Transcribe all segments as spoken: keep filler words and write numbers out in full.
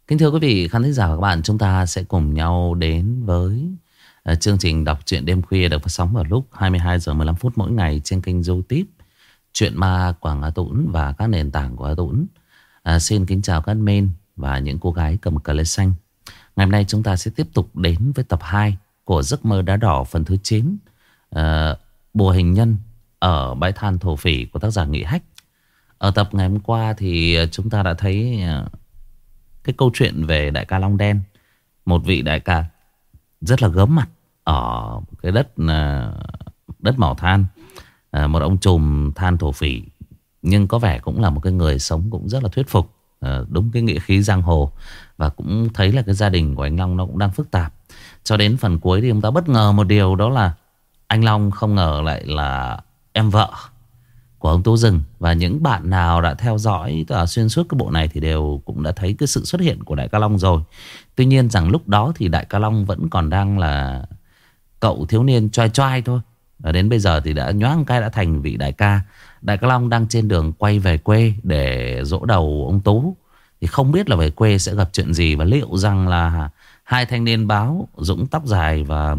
Kính thưa quý vị khán thính giả và các bạn, chúng ta sẽ cùng nhau đến với uh, chương trình đọc truyện đêm khuya được phát sóng vào lúc hai mươi hai giờ mười lăm phút mỗi ngày trên kênh YouTube Truyện Ma Quảng A Tũng và các nền tảng của A Tũng. Uh, xin kính chào các admin và những cô gái cầm cờ lê xanh. Ngày hôm nay chúng ta sẽ tiếp tục đến với tập hai của Giấc Mơ Đá Đỏ phần thứ chín, uh, Bùa Hình Nhân ở Bãi Than Thổ Phỉ của tác giả Nghị Hách. Ở tập ngày hôm qua thì chúng ta đã thấy uh, cái câu chuyện về đại ca Long Đen, một vị đại ca rất là gớm mặt ở cái đất đất mỏ than, một ông trùm than thổ phỉ, nhưng có vẻ cũng là một cái người sống cũng rất là thuyết phục, đúng cái nghĩa khí giang hồ. Và cũng thấy là cái gia đình của anh Long nó cũng đang phức tạp. Cho đến phần cuối thì chúng ta bất ngờ một điều, đó là anh Long không ngờ lại là em vợ của ông Tú Rừng. Và những bạn nào đã theo dõi xuyên suốt cái bộ này thì đều cũng đã thấy cái sự xuất hiện của đại ca Long rồi. Tuy nhiên rằng lúc đó thì đại ca Long vẫn còn đang là cậu thiếu niên choai choai thôi. Và đến bây giờ thì đã nhoáng cái đã thành vị đại ca. Đại ca Long đang trên đường quay về quê để dỗ đầu ông Tú. Thì không biết là về quê sẽ gặp chuyện gì, và liệu rằng là hai thanh niên báo Dũng tóc dài và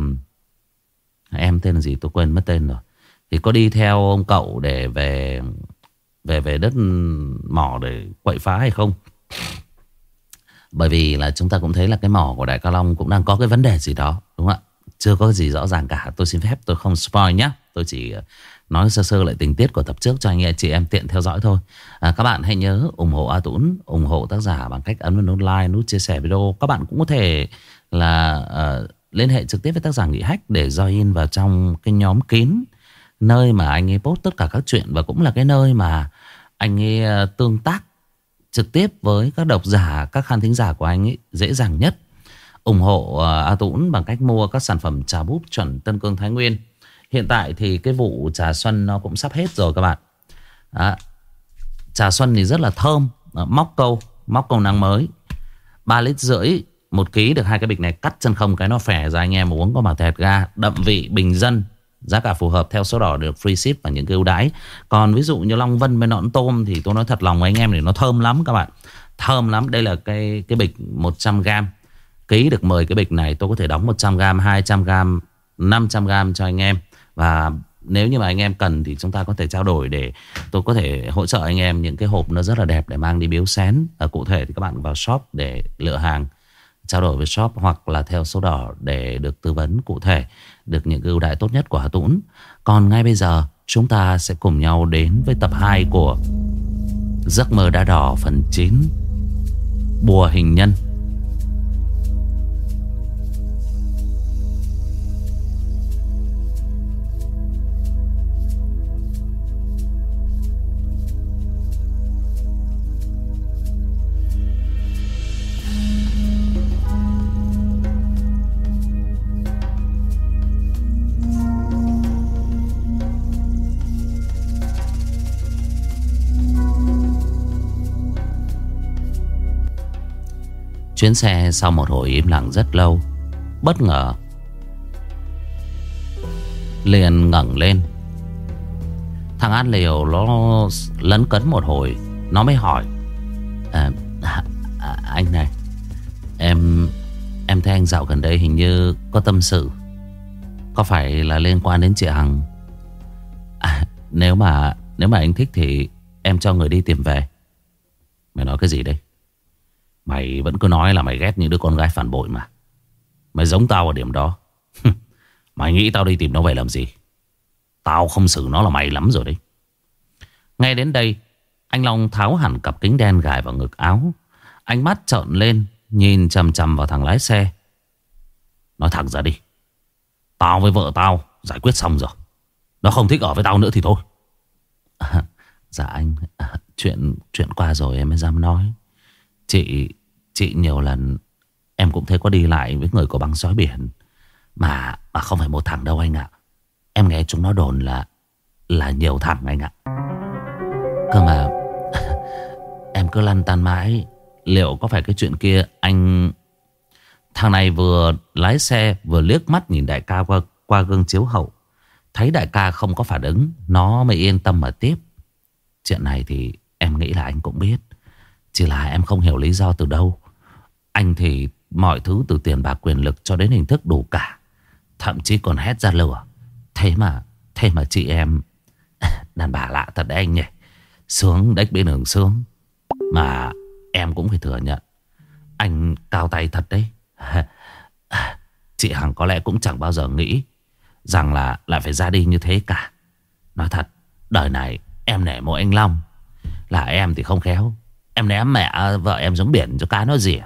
em tên là gì tôi quên mất tên rồi, thì có đi theo ông cậu để về về về đất mỏ để quậy phá hay không. Bởi vì là chúng ta cũng thấy là cái mỏ của đại ca Long cũng đang có cái vấn đề gì đó, đúng không ạ? Chưa có gì rõ ràng cả. Tôi xin phép tôi không spoil nhé. Tôi chỉ nói sơ sơ lại tình tiết của tập trước cho anh chị em tiện theo dõi thôi. à, Các bạn hãy nhớ ủng hộ A Tũng, ủng hộ tác giả bằng cách ấn vào nút like, nút chia sẻ video. Các bạn cũng có thể là uh, liên hệ trực tiếp với tác giả Nghị Hách để join vào trong cái nhóm kín, nơi mà anh ấy post tất cả các chuyện, và cũng là cái nơi mà anh ấy tương tác trực tiếp với các độc giả, các khán thính giả của anh ấy dễ dàng nhất. Ủng hộ A Tũng bằng cách mua các sản phẩm trà búp chuẩn Tân Cương Thái Nguyên. Hiện tại thì cái vụ trà xuân nó cũng sắp hết rồi các bạn. Đó. Trà xuân thì rất là thơm. Móc câu, móc câu nắng mới, ba lít rưỡi một ký, được hai cái bịch này, cắt chân không cái nó phè ra anh em uống có mà tẹt ga. Đậm vị, bình dân, giá cả phù hợp, theo số đỏ được free ship và những cái ưu đãi. Còn ví dụ như Long Vân với nõn tôm thì tôi nói thật lòng với anh em thì nó thơm lắm các bạn. Thơm lắm. Đây là cái cái bịch một trăm gam. Ký được mười cái bịch này, tôi có thể đóng một trăm gam, hai trăm gam, năm trăm gam cho anh em. Và nếu như mà anh em cần thì chúng ta có thể trao đổi để tôi có thể hỗ trợ anh em những cái hộp nó rất là đẹp để mang đi biếu xén. À, cụ thể thì các bạn vào shop để lựa hàng, trao đổi với shop, hoặc là theo số đỏ để được tư vấn cụ thể, được những ưu đãi tốt nhất của Hà Tũng. Còn ngay bây giờ chúng ta sẽ cùng nhau đến với tập hai của Giấc Mơ Đá Đỏ phần chín, Bùa Hình Nhân. Chuyến xe sau một hồi im lặng rất lâu, bất ngờ liền ngẩng lên. Thằng An Liều nó lấn cấn một hồi, nó mới hỏi: à, à, à, anh này, Em Em thấy anh dạo gần đây hình như có tâm sự, có phải là liên quan đến chị Hằng? à, Nếu mà Nếu mà anh thích thì em cho người đi tìm về. Mày nói cái gì đây? Mày vẫn cứ nói là mày ghét những đứa con gái phản bội mà. Mày giống tao ở điểm đó. Mày nghĩ tao đi tìm nó về làm gì? Tao không xử nó là mày lắm rồi đấy. Ngay đến đây, anh Long tháo hẳn cặp kính đen gài vào ngực áo. Ánh mắt trợn lên, nhìn chằm chằm vào thằng lái xe. Nói thẳng ra đi, tao với vợ tao giải quyết xong rồi. Nó không thích ở với tao nữa thì thôi. à, Dạ anh, à, Chuyện chuyện qua rồi em mới dám nói. Chị Chị nhiều lần em cũng thấy có đi lại với người của băng sói biển, Mà mà không phải một thằng đâu anh ạ. Em nghe chúng nó đồn là Là nhiều thằng anh ạ. Cơ mà em cứ lăn tăn mãi, liệu có phải cái chuyện kia anh... Thằng này vừa lái xe vừa liếc mắt nhìn đại ca qua, qua gương chiếu hậu. Thấy đại ca không có phản ứng, nó mới yên tâm mà tiếp. Chuyện này thì em nghĩ là anh cũng biết, chỉ là em không hiểu lý do từ đâu. Anh thì mọi thứ từ tiền bạc quyền lực cho đến hình thức đủ cả. Thậm chí còn hét ra lửa. Thế mà Thế mà chị em đàn bà lạ thật đấy anh nhỉ. Sướng đếch bên hưởng sướng. Mà em cũng phải thừa nhận anh cao tay thật đấy. Chị Hằng có lẽ cũng chẳng bao giờ nghĩ rằng là lại phải ra đi như thế cả. Nói thật, đời này em nể mỗi anh Long. Là em thì không khéo, em ném mẹ vợ em xuống biển cho cá nó rỉa.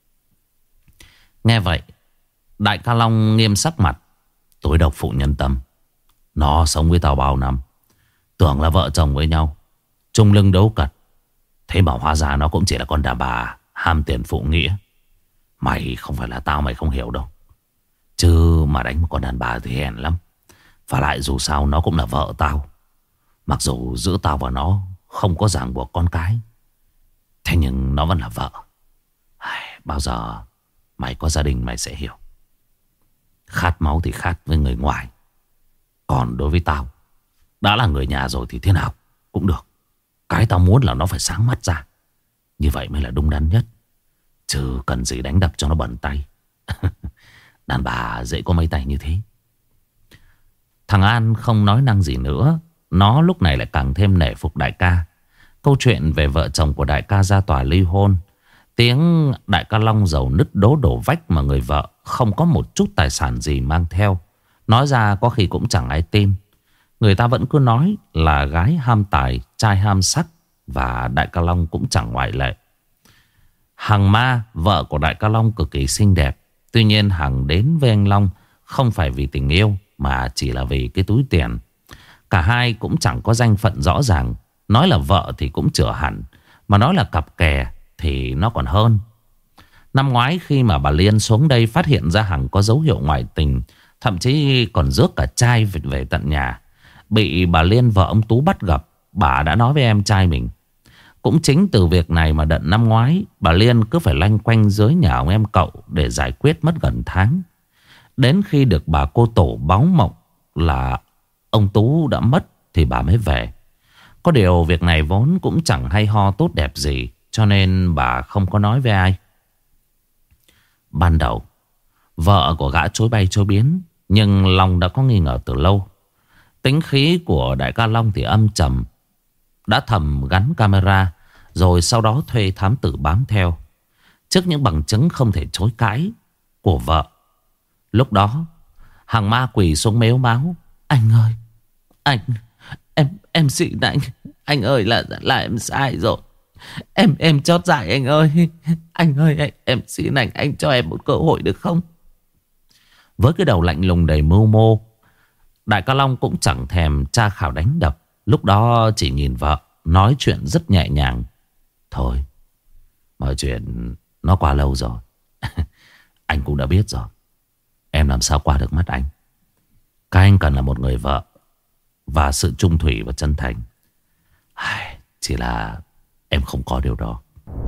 Nghe vậy, đại ca Long nghiêm sắc mặt. Tối độc phụ nhân tâm. Nó sống với tao bao năm, tưởng là vợ chồng với nhau, chung lưng đấu cật. Thế mà hóa ra nó cũng chỉ là con đàn bà ham tiền phụ nghĩa. Mày không phải là tao mày không hiểu đâu. Chứ mà đánh một con đàn bà thì hèn lắm. Và lại dù sao nó cũng là vợ tao. Mặc dù giữa tao và nó không có ràng buộc con cái, thế nhưng nó vẫn là vợ. Bao giờ mày có gia đình mày sẽ hiểu. Khát máu thì khát với người ngoài. Còn đối với tao, đã là người nhà rồi thì thế nào cũng được. Cái tao muốn là nó phải sáng mắt ra. Như vậy mới là đúng đắn nhất. Chứ cần gì đánh đập cho nó bẩn tay. Đàn bà dễ có mấy tay như thế. Thằng An không nói năng gì nữa. Nó lúc này lại càng thêm nể phục đại ca. Câu chuyện về vợ chồng của đại ca ra tòa ly hôn. Tiếng đại ca Long giàu nứt đố đổ vách mà người vợ không có một chút tài sản gì mang theo. Nói ra có khi cũng chẳng ai tin. Người ta vẫn cứ nói là gái ham tài, trai ham sắc. Và đại ca Long cũng chẳng ngoại lệ. Hằng Ma, vợ của đại ca Long cực kỳ xinh đẹp. Tuy nhiên Hằng đến với anh Long không phải vì tình yêu, mà chỉ là vì cái túi tiền. Cả hai cũng chẳng có danh phận rõ ràng. Nói là vợ thì cũng chữa hẳn, mà nói là cặp kè thì nó còn hơn. Năm ngoái khi mà bà Liên xuống đây phát hiện ra Hằng có dấu hiệu ngoại tình, thậm chí còn rước cả trai về, về tận nhà, bị bà Liên vợ ông Tú bắt gặp, bà đã nói với em trai mình. Cũng chính từ việc này mà đợt năm ngoái bà Liên cứ phải loanh quanh dưới nhà ông em cậu để giải quyết mất gần tháng. Đến khi được bà cô tổ báo mộng là ông Tú đã mất thì bà mới về. Có điều việc này vốn cũng chẳng hay ho tốt đẹp gì, cho nên bà không có nói với ai. Ban đầu vợ của gã chối bay chối biến, nhưng Long đã có nghi ngờ từ lâu. Tính khí của đại ca Long thì âm trầm. Đã thầm gắn camera, rồi sau đó thuê thám tử bám theo. Trước những bằng chứng không thể chối cãi của vợ, lúc đó Hằng Ma quỳ xuống mếu máo. Anh ơi, anh, em, em xin anh. Anh ơi, là là em sai rồi. Em, em chót dại anh ơi. Anh ơi, anh, em xin anh, anh cho em một cơ hội được không? Với cái đầu lạnh lùng đầy mưu mô, đại ca Long cũng chẳng thèm tra khảo đánh đập. Lúc đó chỉ nhìn vợ, nói chuyện rất nhẹ nhàng. Thôi, mọi chuyện nó qua lâu rồi. Anh cũng đã biết rồi. Em làm sao qua được mắt anh. Các anh cần là một người vợ và sự trung thủy và chân thành. Chỉ là em không có điều đó.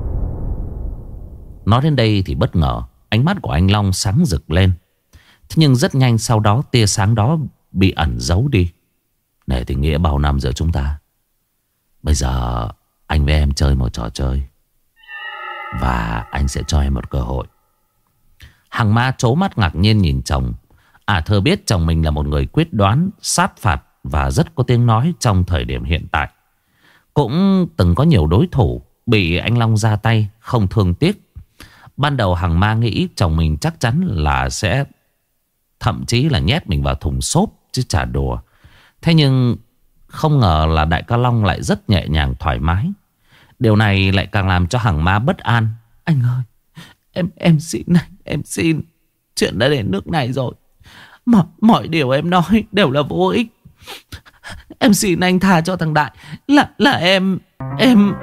Nói đến đây thì bất ngờ ánh mắt của anh Long sáng rực lên. Thế nhưng rất nhanh sau đó tia sáng đó bị ẩn giấu đi. Nể tình nghĩa bao năm giữa chúng ta, bây giờ anh với em chơi một trò chơi, và anh sẽ cho em một cơ hội. Hằng Ma trố mắt ngạc nhiên nhìn chồng. À thơ biết chồng mình là một người quyết đoán, sát phạt và rất có tiếng nói trong thời điểm hiện tại. Cũng từng có nhiều đối thủ bị anh Long ra tay không thương tiếc. Ban đầu Hằng Ma nghĩ chồng mình chắc chắn là sẽ thậm chí là nhét mình vào thùng xốp chứ chả đùa. Thế nhưng không ngờ là đại ca Long lại rất nhẹ nhàng thoải mái. Điều này lại càng làm cho Hằng Ma bất an. Anh ơi, em em xin anh, em xin. Chuyện đã đến nước này rồi, mà mọi điều em nói đều là vô ích. Em xin anh tha cho thằng Đại. Là là em Em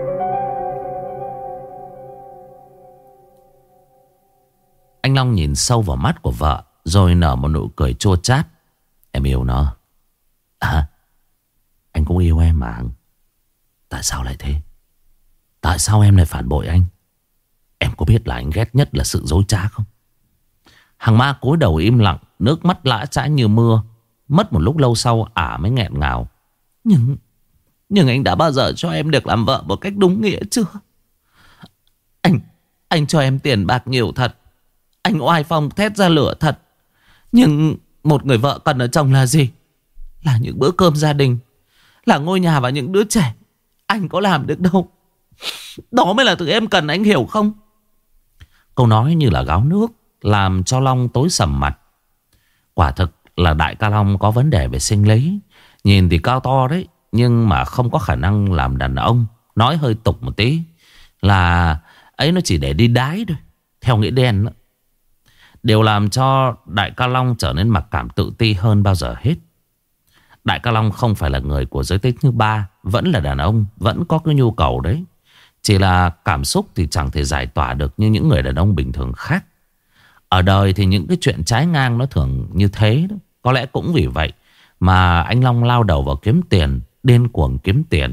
Anh Long nhìn sâu vào mắt của vợ, rồi nở một nụ cười chua chát. Em yêu nó à? Anh cũng yêu em mà. Tại sao lại thế? Tại sao em lại phản bội anh? Em có biết là anh ghét nhất là sự dối trá không? Hằng Ma cúi đầu im lặng, nước mắt lã chã như mưa. Mất một lúc lâu sau ả mới nghẹn ngào. Nhưng Nhưng anh đã bao giờ cho em được làm vợ một cách đúng nghĩa chưa? Anh Anh cho em tiền bạc nhiều thật, anh oai phong thét ra lửa thật. Nhưng một người vợ cần ở chồng là gì? Là những bữa cơm gia đình, là ngôi nhà và những đứa trẻ. Anh có làm được đâu. Đó mới là thứ em cần, anh hiểu không? Câu nói như là gáo nước làm cho Long tối sầm mặt. Quả thực là đại ca Long có vấn đề về sinh lý. Nhìn thì cao to đấy, nhưng mà không có khả năng làm đàn ông. Nói hơi tục một tí là ấy nó chỉ để đi đái thôi, theo nghĩa đen đó. Điều làm cho đại ca Long trở nên mặc cảm tự ti hơn bao giờ hết. Đại ca Long không phải là người của giới tính thứ ba, vẫn là đàn ông, vẫn có cái nhu cầu đấy. Chỉ là cảm xúc thì chẳng thể giải tỏa được như những người đàn ông bình thường khác. Ở đời thì những cái chuyện trái ngang nó thường như thế đó. Có lẽ cũng vì vậy mà anh Long lao đầu vào kiếm tiền, điên cuồng kiếm tiền.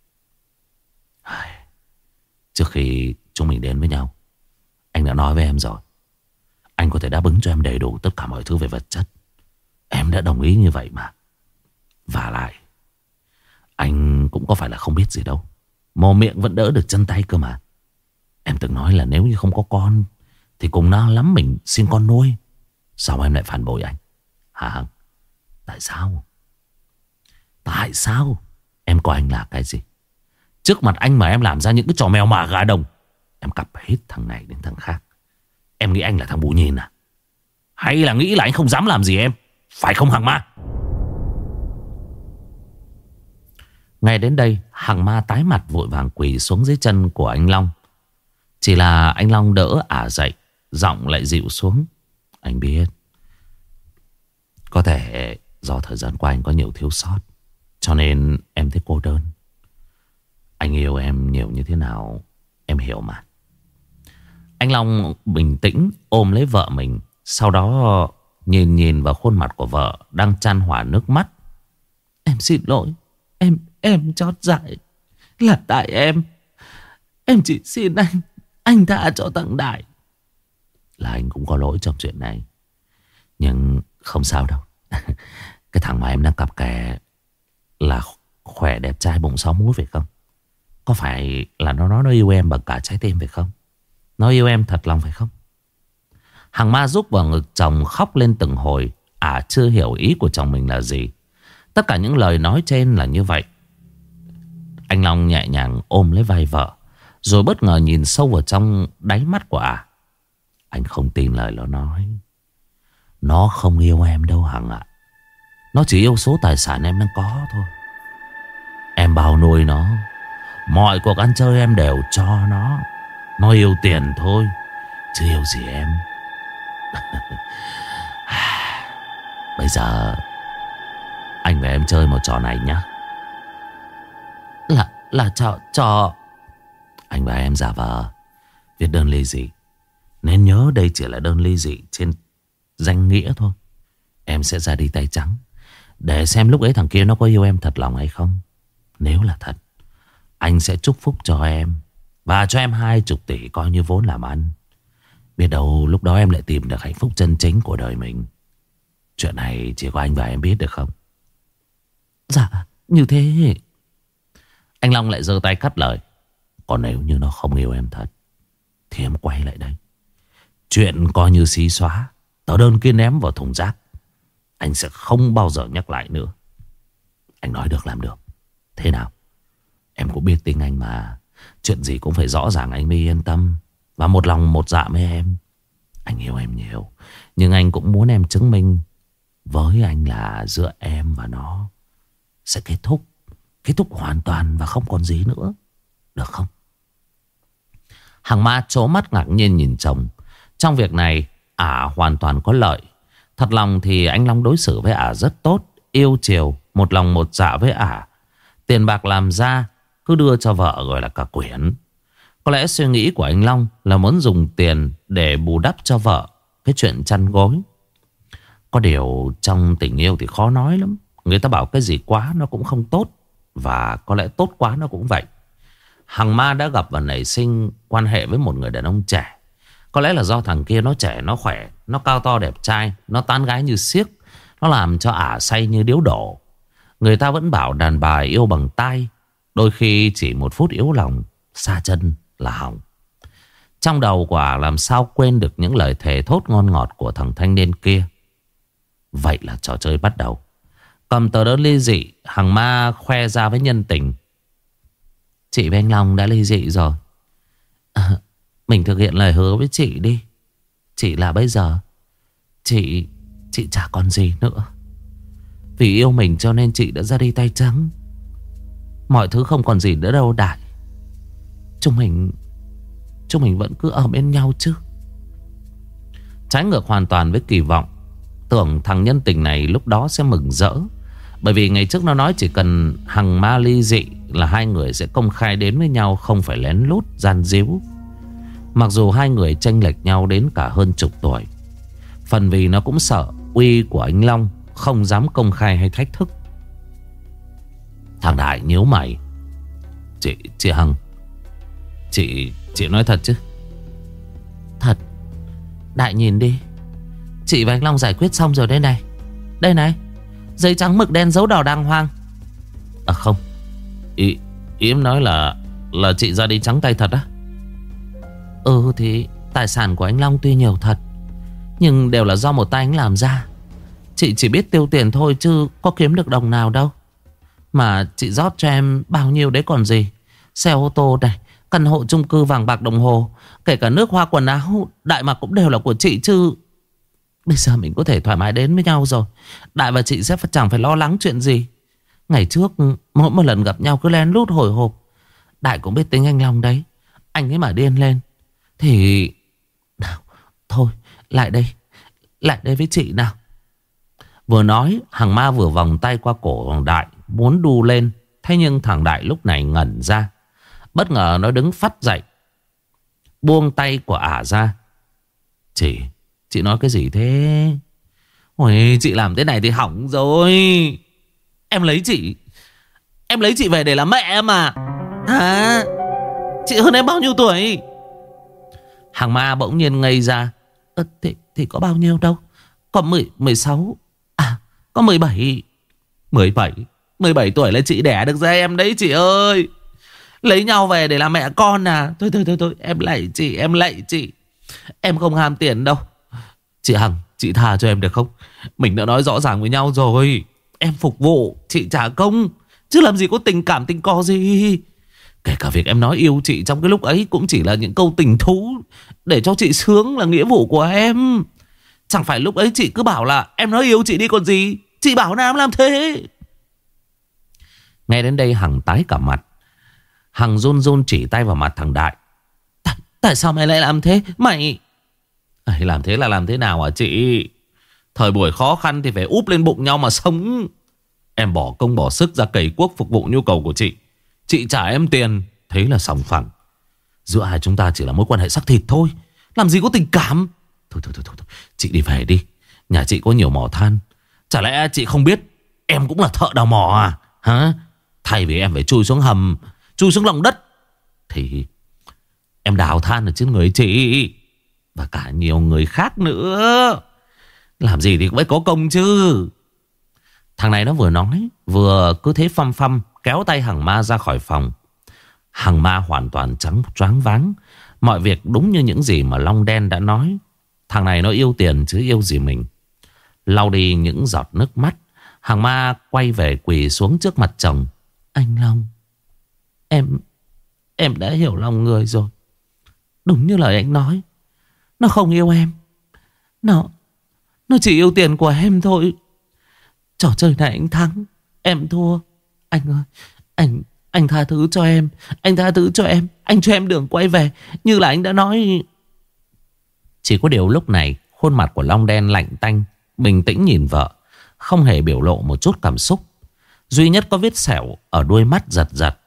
Trước khi chúng mình đến với nhau, anh đã nói với em rồi, anh có thể đáp ứng cho em đầy đủ tất cả mọi thứ về vật chất. Em đã đồng ý như vậy mà. Và lại, anh cũng có phải là không biết gì đâu. Mồm miệng vẫn đỡ được chân tay cơ mà. Em từng nói là nếu như không có con thì cùng nó lắm mình xin con nuôi. Sao em lại phản bội anh hả Hằng? Tại sao? Tại sao? Em coi anh là cái gì? Trước mặt anh mà em làm ra những cái trò mèo mả gà đồng. Em cặp hết thằng này đến thằng khác. Em nghĩ anh là thằng bù nhìn à? Hay là nghĩ là anh không dám làm gì em? Phải không Hằng Ma? Ngay đến đây Hằng Ma tái mặt vội vàng quỳ xuống dưới chân của anh Long. Chỉ là anh Long đỡ ả dậy, giọng lại dịu xuống. Anh biết, có thể do thời gian qua anh có nhiều thiếu sót, cho nên em thấy cô đơn. Anh yêu em nhiều như thế nào em hiểu mà. Anh Long bình tĩnh ôm lấy vợ mình, sau đó nhìn nhìn vào khuôn mặt của vợ đang chan hòa nước mắt. Em xin lỗi. Em em chót dại. Là tại em. Em chỉ xin anh, anh tha cho thằng Đại. Là anh cũng có lỗi trong chuyện này, nhưng không sao đâu. Cái thằng mà em đang cặp kè là khỏe đẹp trai bụng sáu múi phải không? Có phải là nó nói nó yêu em bằng cả trái tim phải không? Nó yêu em thật lòng phải không? Hằng Ma rúc vào ngực chồng khóc lên từng hồi. À chưa hiểu ý của chồng mình là gì. Tất cả những lời nói trên là như vậy. Anh Long nhẹ nhàng ôm lấy vai vợ, rồi bất ngờ nhìn sâu vào trong đáy mắt của à. Anh không tin lời nó nói. Nó không yêu em đâu Hằng ạ. Nó chỉ yêu số tài sản em đang có thôi. Em bao nuôi nó, mọi cuộc ăn chơi em đều cho nó. Nó yêu tiền thôi, chứ yêu gì em. Bây giờ anh và em chơi một trò này nhá. Là là trò trò Anh và em giả vờ viết đơn ly dị. Nên nhớ đây chỉ là đơn ly dị trên danh nghĩa thôi. Em sẽ ra đi tay trắng, để xem lúc ấy thằng kia nó có yêu em thật lòng hay không. Nếu là thật, anh sẽ chúc phúc cho em và cho em hai chục tỷ coi như vốn làm ăn. Biết đâu lúc đó em lại tìm được hạnh phúc chân chính của đời mình. Chuyện này chỉ có anh và em biết được không? Dạ như thế. Anh Long lại giơ tay cắt lời. Còn nếu như nó không yêu em thật thì em quay lại đây. Chuyện coi như xí xóa. Tờ đơn kia ném vào thùng rác. Anh sẽ không bao giờ nhắc lại nữa. Anh nói được làm được. Thế nào? Em cũng biết tính anh mà. Chuyện gì cũng phải rõ ràng anh mới yên tâm. Và một lòng một dạ với em. Anh yêu em nhiều, nhưng anh cũng muốn em chứng minh với anh là giữa em và nó sẽ kết thúc. Kết thúc hoàn toàn và không còn gì nữa. Được không? Hằng Ma trố mắt ngạc nhiên nhìn chồng. Trong việc này ả hoàn toàn có lợi. Thật lòng thì anh Long đối xử với ả rất tốt, yêu chiều, một lòng một dạ với ả. Tiền bạc làm ra cứ đưa cho vợ gọi là cả quyển. Có lẽ suy nghĩ của anh Long là muốn dùng tiền để bù đắp cho vợ cái chuyện chăn gối. Có điều trong tình yêu thì khó nói lắm. Người ta bảo cái gì quá nó cũng không tốt, và có lẽ tốt quá nó cũng vậy. Hằng Ma đã gặp và nảy sinh quan hệ với một người đàn ông trẻ. Có lẽ là do thằng kia nó trẻ, nó khỏe, nó cao to đẹp trai, nó tán gái như xiếc. Nó làm cho ả say như điếu đổ. Người ta vẫn bảo đàn bà yêu bằng tai. Đôi khi chỉ một phút yếu lòng, xa chân là hỏng. Trong đầu của ả làm sao quên được những lời thề thốt ngon ngọt của thằng thanh niên kia. Vậy là trò chơi bắt đầu. Cầm tờ đơn ly dị, Hằng Ma khoe ra với nhân tình. Chị với anh Long đã ly dị rồi. à, Mình thực hiện lời hứa với chị đi. Chị là bây giờ Chị Chị chả còn gì nữa. Vì yêu mình cho nên chị đã ra đi tay trắng. Mọi thứ không còn gì nữa đâu Đại. Chúng mình Chúng mình vẫn cứ ở bên nhau chứ. Trái ngược hoàn toàn với kỳ vọng. Tưởng thằng nhân tình này lúc đó sẽ mừng rỡ. Bởi vì ngày trước nó nói chỉ cần Hằng Ma ly dị là hai người sẽ công khai đến với nhau, không phải lén lút gian díu. Mặc dù hai người chênh lệch nhau đến cả hơn chục tuổi. Phần vì nó cũng sợ uy của anh Long, không dám công khai hay thách thức. Thằng Đại nhíu mày. Chị, chị Hằng, Chị, chị nói thật chứ? Thật. Đại nhìn đi. Chị và anh Long giải quyết xong rồi đây này. Đây này, giấy trắng mực đen dấu đỏ đàng hoàng. À không, Ý, ý em nói là Là chị ra đi trắng tay thật á? Ừ thì tài sản của anh Long tuy nhiều thật, nhưng đều là do một tay anh làm ra. Chị chỉ biết tiêu tiền thôi chứ có kiếm được đồng nào đâu. Mà chị rót cho em bao nhiêu đấy còn gì. Xe ô tô này, căn hộ chung cư, vàng bạc đồng hồ, kể cả nước hoa quần áo Đại mặc cũng đều là của chị chứ. Bây giờ mình có thể thoải mái đến với nhau rồi. Đại và chị sẽ chẳng phải lo lắng chuyện gì. Ngày trước mỗi một lần gặp nhau cứ lén lút hồi hộp. Đại cũng biết tính anh Long đấy. Anh ấy mà điên lên thì... Nào, thôi, lại đây. Lại đây với chị nào. Vừa nói, Hằng Ma vừa vòng tay qua cổ thằng Đại, muốn đu lên. Thế nhưng thằng Đại lúc này ngẩn ra. Bất ngờ nó đứng phắt dậy, buông tay của ả ra. Chị, chị nói cái gì thế? Ôi, chị làm thế này thì hỏng rồi. Em lấy chị Em lấy chị về để làm mẹ em à? Hả? Chị hơn em bao nhiêu tuổi? Hằng Ma bỗng nhiên ngây ra. Ờ, thì, thì có bao nhiêu đâu. Có mười, mười sáu. À, có mười bảy. Mười bảy Mười bảy tuổi là chị đẻ được ra em đấy chị ơi. Lấy nhau về để làm mẹ con à? Thôi thôi thôi thôi, em lạy chị, em lạy chị. Em không ham tiền đâu. Chị Hằng, chị tha cho em được không? Mình đã nói rõ ràng với nhau rồi. Em phục vụ, chị trả công, chứ làm gì có tình cảm tình co gì. Kể cả việc em nói yêu chị trong cái lúc ấy cũng chỉ là những câu tình thú để cho chị sướng là nghĩa vụ của em. Chẳng phải lúc ấy chị cứ bảo là em nói yêu chị đi còn gì. Chị bảo Nam làm thế. Nghe đến đây Hằng tái cả mặt. Hằng run run chỉ tay vào mặt thằng Đại. Tại, tại sao mày lại làm thế? Mày... À, làm thế là làm thế nào hả chị? Thời buổi khó khăn thì phải úp lên bụng nhau mà sống. Em bỏ công bỏ sức ra cày cuốc phục vụ nhu cầu của chị. Chị trả em tiền, thế là sòng phẳng. Giữa hai chúng ta chỉ là mối quan hệ xác thịt thôi, làm gì có tình cảm. Thôi thôi thôi, thôi. Chị đi về đi. Nhà chị có nhiều mỏ than. Chả lẽ chị không biết em cũng là thợ đào mỏ à? Hả? Thay vì em phải chui xuống hầm, chui xuống lòng đất, thì em đào than ở trên người chị và cả nhiều người khác nữa. Làm gì thì cũng phải có công chứ. Thằng này nó vừa nói vừa cứ thế phăm phăm kéo tay Hằng Ma ra khỏi phòng. Hằng Ma hoàn toàn trắng choáng váng. Mọi việc đúng như những gì mà Long Đen đã nói. Thằng này nó yêu tiền chứ yêu gì mình. Lau đi những giọt nước mắt, Hằng Ma quay về quỳ xuống trước mặt chồng. Anh Long, Em Em đã hiểu lòng người rồi. Đúng như lời anh nói, nó không yêu em. Nó Nó chỉ yêu tiền của em thôi. Trò chơi này anh thắng, em thua. Anh ơi, Anh Anh tha thứ cho em. Anh tha thứ cho em. Anh cho em đường quay về như là anh đã nói. Chỉ có điều lúc này khuôn mặt của Long Đen lạnh tanh, bình tĩnh nhìn vợ, không hề biểu lộ một chút cảm xúc. Duy nhất có vết sẹo ở đuôi mắt giật giật.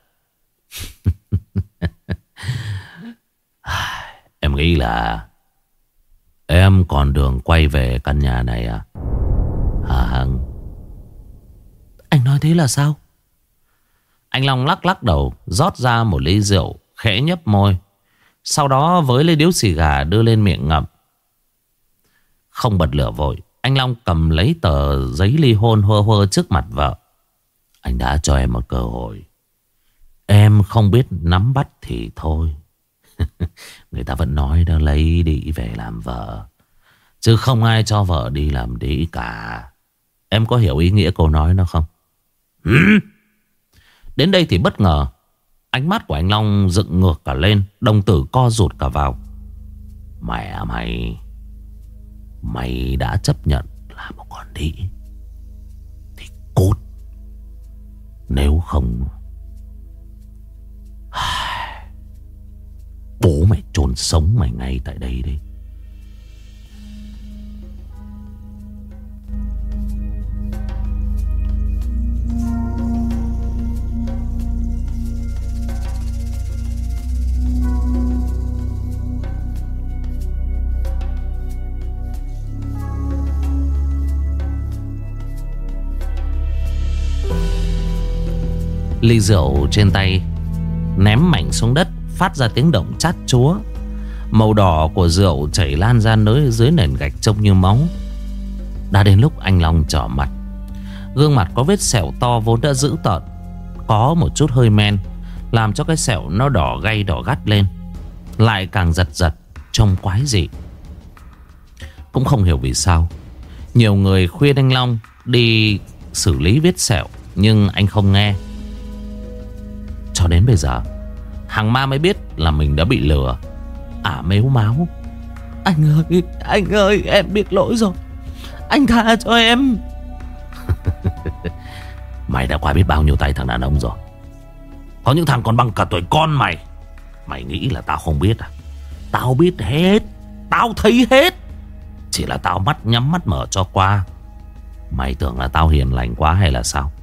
Em nghĩ là em còn đường quay về căn nhà này à? Hả Hằng? Anh nói thế là sao? Anh Long lắc lắc đầu, rót ra một ly rượu, khẽ nhấp môi. Sau đó với lấy điếu xì gà đưa lên miệng ngậm. Không bật lửa vội, anh Long cầm lấy tờ giấy ly hôn hơ hơ trước mặt vợ. Anh đã cho em một cơ hội. Em không biết nắm bắt thì thôi. Người ta vẫn nói đó, lấy đĩ về làm vợ, chứ không ai cho vợ đi làm đĩ cả. Em có hiểu ý nghĩa câu nói nó không? Ừ. Đến đây thì bất ngờ, ánh mắt của anh Long dựng ngược cả lên, đồng tử co rụt cả vào. Mẹ mày, mày đã chấp nhận là một con đĩ thì cút. Nếu không, bố mày chôn sống mày ngay tại đây đi. Ly rượu trên tay ném mạnh xuống đất, phát ra tiếng động chát chúa. Màu đỏ của rượu chảy lan ra nơi dưới nền gạch trông như máu. Đã đến lúc anh Long trỏ mặt. Gương mặt có vết sẹo to vốn đã dữ tợn, có một chút hơi men làm cho cái sẹo nó đỏ gay đỏ gắt lên, lại càng giật giật, trông quái dị. Cũng không hiểu vì sao nhiều người khuyên anh Long đi xử lý vết sẹo, nhưng anh không nghe. Cho đến bây giờ Hàng Ma mới biết là mình đã bị lừa. Ả mếu máo: Anh ơi, anh ơi, em biết lỗi rồi, anh tha cho em. Mày đã qua biết bao nhiêu tay thằng đàn ông rồi. Có những thằng còn bằng cả tuổi con mày. Mày nghĩ là tao không biết à? Tao biết hết, tao thấy hết. Chỉ là tao mắt nhắm mắt mở cho qua. Mày tưởng là tao hiền lành quá hay là sao?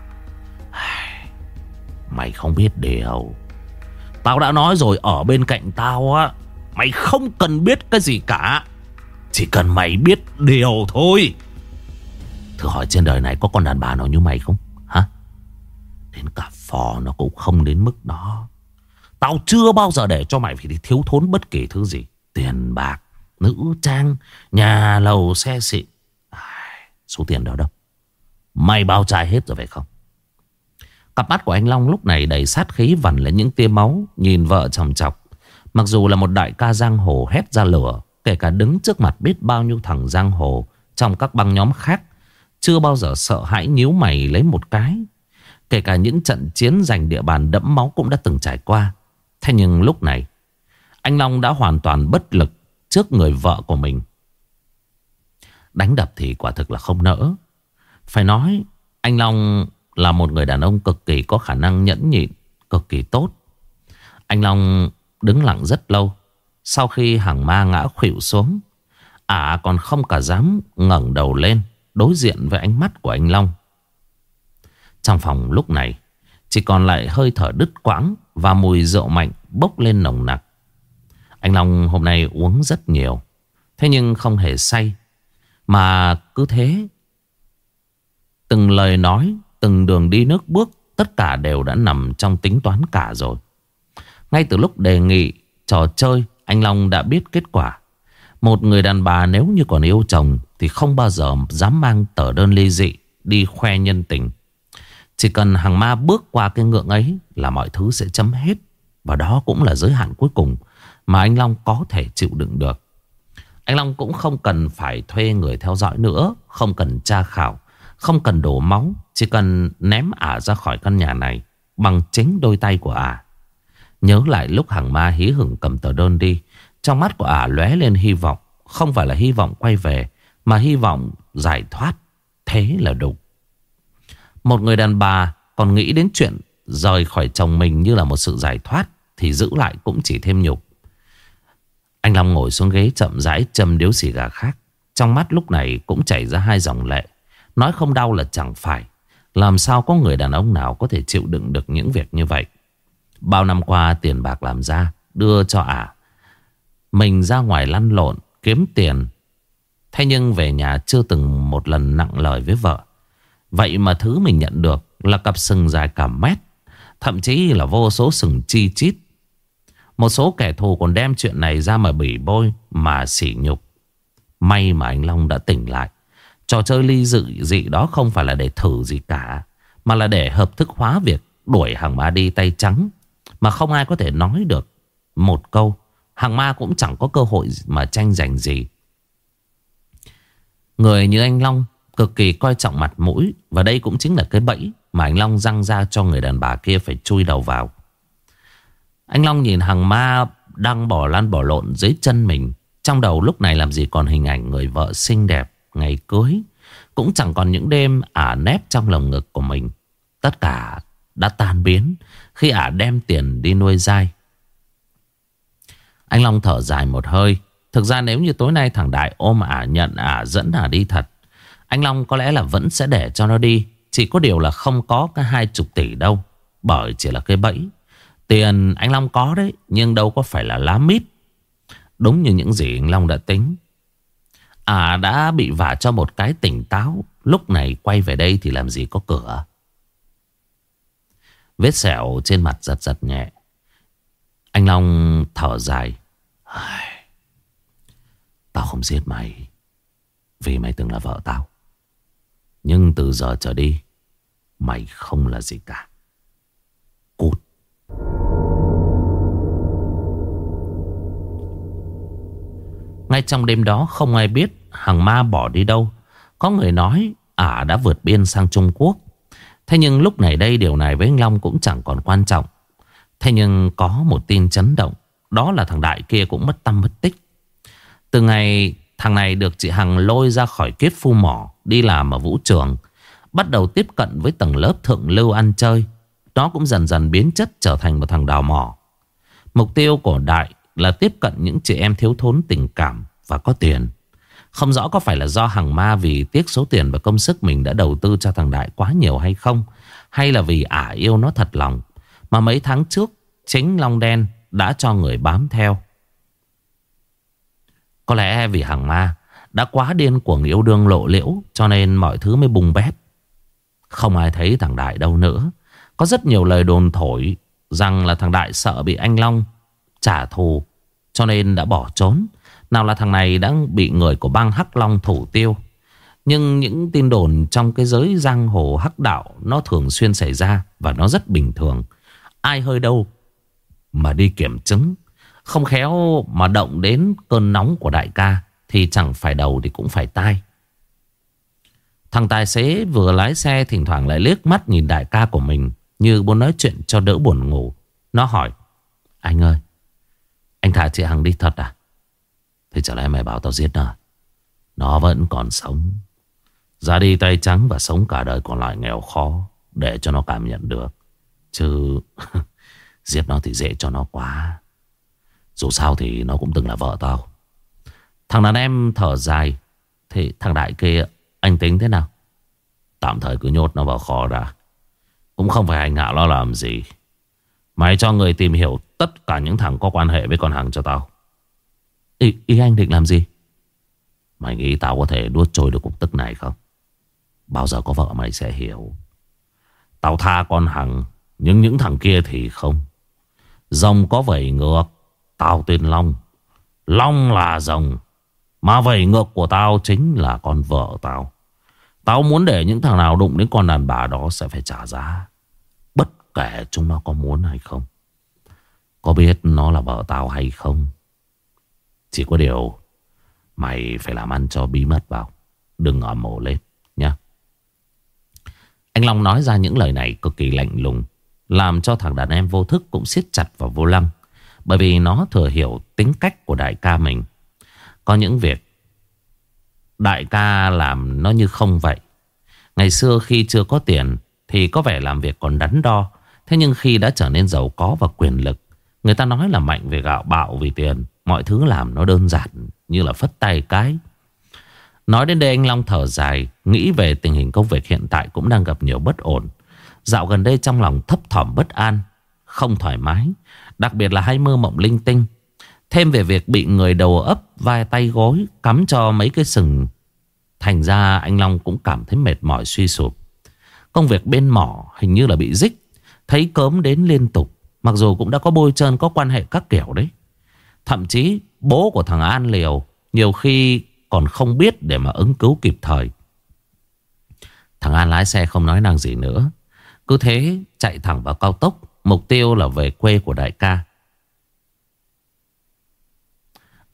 Mày không biết điều. Tao đã nói rồi, ở bên cạnh tao á, mày không cần biết cái gì cả, chỉ cần mày biết điều thôi. Thử hỏi trên đời này có con đàn bà nào như mày không? Hả? Đến cả phò nó cũng không đến mức đó. Tao chưa bao giờ để cho mày phải thiếu thốn bất kỳ thứ gì. Tiền bạc, nữ trang, nhà lầu, xe xịn. Số tiền đó đâu? Mày bao trai hết rồi phải không? Cặp mắt của anh Long lúc này đầy sát khí, vằn lên những tia máu, nhìn vợ chòng chọc. Mặc dù là một đại ca giang hồ hét ra lửa, kể cả đứng trước mặt biết bao nhiêu thằng giang hồ trong các băng nhóm khác, chưa bao giờ sợ hãi nhíu mày lấy một cái. Kể cả những trận chiến giành địa bàn đẫm máu cũng đã từng trải qua. Thế nhưng lúc này anh Long đã hoàn toàn bất lực trước người vợ của mình. Đánh đập thì quả thực là không nỡ. Phải nói anh Long là một người đàn ông cực kỳ có khả năng nhẫn nhịn, cực kỳ tốt. Anh Long đứng lặng rất lâu. Sau khi Hàng Ma ngã khuỵu xuống, Ả à còn không cả dám ngẩng đầu lên đối diện với ánh mắt của anh Long. Trong phòng lúc này chỉ còn lại hơi thở đứt quãng và mùi rượu mạnh bốc lên nồng nặc. Anh Long hôm nay uống rất nhiều, thế nhưng không hề say, mà cứ thế từng lời nói, từng đường đi nước bước, tất cả đều đã nằm trong tính toán cả rồi. Ngay từ lúc đề nghị trò chơi, anh Long đã biết kết quả. Một người đàn bà nếu như còn yêu chồng thì không bao giờ dám mang tờ đơn ly dị đi khoe nhân tình. Chỉ cần Hàng Ma bước qua cái ngưỡng ấy là mọi thứ sẽ chấm hết. Và đó cũng là giới hạn cuối cùng mà anh Long có thể chịu đựng được. Anh Long cũng không cần phải thuê người theo dõi nữa, không cần tra khảo, không cần đổ máu. Chỉ cần ném Ả ra khỏi căn nhà này bằng chính đôi tay của Ả. Nhớ lại lúc Hàng Ma hí hửng cầm tờ đơn đi, trong mắt của Ả lóe lên hy vọng. Không phải là hy vọng quay về, mà hy vọng giải thoát. Thế là đủ. Một người đàn bà còn nghĩ đến chuyện rời khỏi chồng mình như là một sự giải thoát, thì giữ lại cũng chỉ thêm nhục. Anh Long ngồi xuống ghế chậm rãi châm điếu xì gà khác. Trong mắt lúc này cũng chảy ra hai dòng lệ. Nói không đau là chẳng phải. Làm sao có người đàn ông nào có thể chịu đựng được những việc như vậy? Bao năm qua tiền bạc làm ra đưa cho Ả, mình ra ngoài lăn lộn kiếm tiền. Thế nhưng về nhà chưa từng một lần nặng lời với vợ. Vậy mà thứ mình nhận được là cặp sừng dài cả mét, thậm chí là vô số sừng chi chít. Một số kẻ thù còn đem chuyện này ra mà bỉ bôi, mà sỉ nhục. May mà anh Long đã tỉnh lại. Trò chơi ly dị dị đó không phải là để thử gì cả, mà là để hợp thức hóa việc đuổi Hàng Ma đi tay trắng. Mà không ai có thể nói được một câu, hàng ma cũng chẳng có cơ hội mà tranh giành gì. Người như anh Long cực kỳ coi trọng mặt mũi, và đây cũng chính là cái bẫy mà anh Long răng ra cho người đàn bà kia phải chui đầu vào. Anh Long nhìn hàng ma đang bỏ lăn bỏ lộn dưới chân mình. Trong đầu lúc này làm gì còn hình ảnh người vợ xinh đẹp ngày cưới, cũng chẳng còn những đêm ả nép trong lồng ngực của mình. Tất cả đã tan biến khi ả đem tiền đi nuôi dai. Anh Long thở dài một hơi. Thực ra nếu như tối nay thằng Đại ôm ả, nhận ả, dẫn ả đi thật, anh Long có lẽ là vẫn sẽ để cho nó đi. Chỉ có điều là không có cái hai chục tỷ đâu, bởi chỉ là cái bẫy. Tiền anh Long có đấy, nhưng đâu có phải là lá mít. Đúng như những gì anh Long đã tính. Ả đã bị vả cho một cái tỉnh táo. Lúc này quay về đây thì làm gì có cửa. Vết sẹo trên mặt giật giật nhẹ. Anh Long thở dài. Tao không giết mày vì mày từng là vợ tao, nhưng từ giờ trở đi mày không là gì cả. Cút. Ngay trong đêm đó không ai biết hàng ma bỏ đi đâu. Có người nói ả đã vượt biên sang Trung Quốc. Thế nhưng lúc này đây điều này với anh Long cũng chẳng còn quan trọng. Thế nhưng có một tin chấn động. Đó là thằng Đại kia cũng mất tăm mất tích. Từ ngày thằng này được chị Hằng lôi ra khỏi kiếp phu mỏ, đi làm ở vũ trường, bắt đầu tiếp cận với tầng lớp thượng lưu ăn chơi, nó cũng dần dần biến chất trở thành một thằng đào mỏ. Mục tiêu của Đại là tiếp cận những chị em thiếu thốn tình cảm và có tiền. Không rõ có phải là do hàng ma vì tiếc số tiền và công sức mình đã đầu tư cho thằng Đại quá nhiều hay không, hay là vì ả yêu nó thật lòng mà mấy tháng trước chính Long Đen đã cho người bám theo. Có lẽ vì hàng ma đã quá điên cuồng yêu đương lộ liễu, cho nên mọi thứ mới bùng bét. Không ai thấy thằng Đại đâu nữa. Có rất nhiều lời đồn thổi rằng là thằng Đại sợ bị anh Long trả thù, cho nên đã bỏ trốn. Nào là thằng này đã bị người của bang Hắc Long thủ tiêu. Nhưng những tin đồn trong cái giới giang hồ hắc đạo nó thường xuyên xảy ra, và nó rất bình thường. Ai hơi đâu mà đi kiểm chứng. Không khéo mà động đến cơn nóng của đại ca thì chẳng phải đầu thì cũng phải tai. Thằng tài xế vừa lái xe thỉnh thoảng lại liếc mắt nhìn đại ca của mình, như muốn nói chuyện cho đỡ buồn ngủ. Nó hỏi: anh ơi, anh thả chị Hằng đi thật à? Thì chả lẽ mày bảo tao giết nó? Nó vẫn còn sống, ra đi tay trắng và sống cả đời còn lại nghèo khó, để cho nó cảm nhận được. Chứ giết nó thì dễ cho nó quá. Dù sao thì nó cũng từng là vợ tao. Thằng đàn em thở dài. Thì thằng Đại kia anh tính thế nào? Tạm thời cứ nhốt nó vào kho đã, cũng không phải hành hạ nó làm gì. Mày cho người tìm hiểu tất cả những thằng có quan hệ với con Hằng cho tao. Ý, ý anh định làm gì? Mày nghĩ tao có thể nuốt trôi được cục tức này không? Bao giờ có vợ mày sẽ hiểu. Tao tha con Hằng, nhưng những thằng kia thì không. Rồng có vẩy ngược, tao tên Long. Long là rồng, mà vẩy ngược của tao chính là con vợ tao. Tao muốn để những thằng nào đụng đến con đàn bà đó sẽ phải trả giá, bất kể chúng nó có muốn hay không. Có biết nó là vợ tao hay không? Chỉ có điều mày phải làm ăn cho bí mật vào, đừng ầm ồ lên nha. Anh Long nói ra những lời này cực kỳ lạnh lùng, làm cho thằng đàn em vô thức cũng siết chặt vào vô lăng. Bởi vì nó thừa hiểu tính cách của đại ca mình. Có những việc đại ca làm nó như không vậy. Ngày xưa khi chưa có tiền thì có vẻ làm việc còn đắn đo. Thế nhưng khi đã trở nên giàu có và quyền lực, người ta nói là mạnh về gạo bạo vì tiền, mọi thứ làm nó đơn giản như là phất tay cái. Nói đến đây anh Long thở dài, nghĩ về tình hình công việc hiện tại cũng đang gặp nhiều bất ổn. Dạo gần đây trong lòng thấp thỏm bất an, không thoải mái, đặc biệt là hay mơ mộng linh tinh. Thêm về việc bị người đầu ấp vai tay gối cắm cho mấy cái sừng. Thành ra anh Long cũng cảm thấy mệt mỏi suy sụp. Công việc bên mỏ hình như là bị rích, thấy cớm đến liên tục. Mặc dù cũng đã có bôi trơn, có quan hệ các kiểu đấy. Thậm chí bố của thằng An liều nhiều khi còn không biết để mà ứng cứu kịp thời. Thằng An lái xe không nói năng gì nữa, cứ thế chạy thẳng vào cao tốc. Mục tiêu là về quê của đại ca.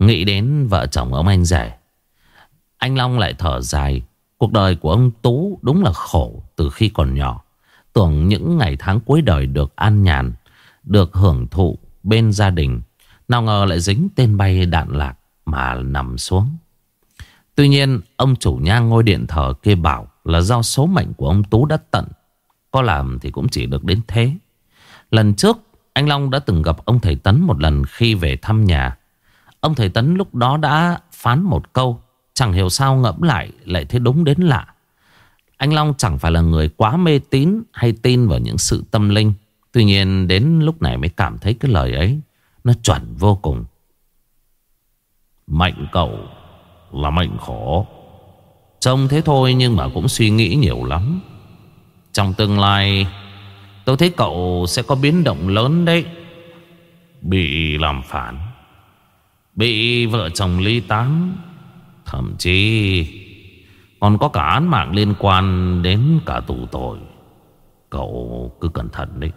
Nghĩ đến vợ chồng ông anh rể, anh Long lại thở dài. Cuộc đời của ông Tú đúng là khổ từ khi còn nhỏ. Tưởng những ngày tháng cuối đời được an nhàn, được hưởng thụ bên gia đình, nào ngờ lại dính tên bay đạn lạc mà nằm xuống. Tuy nhiên ông chủ nhang ngôi điện thờ kia bảo là do số mệnh của ông Tú đã tận, có làm thì cũng chỉ được đến thế. Lần trước anh Long đã từng gặp ông thầy Tấn một lần khi về thăm nhà. Ông thầy Tấn lúc đó đã phán một câu, chẳng hiểu sao ngẫm lại lại thấy đúng đến lạ. Anh Long chẳng phải là người quá mê tín hay tin vào những sự tâm linh. Tuy nhiên đến lúc này mới cảm thấy cái lời ấy nó chuẩn vô cùng. Mệnh cậu là mệnh khổ. Trông thế thôi nhưng mà cũng suy nghĩ nhiều lắm. Trong tương lai tôi thấy cậu sẽ có biến động lớn đấy. Bị làm phản, bị vợ chồng ly tán, thậm chí còn có cả án mạng liên quan đến cả tù tội. Cậu cứ cẩn thận đấy.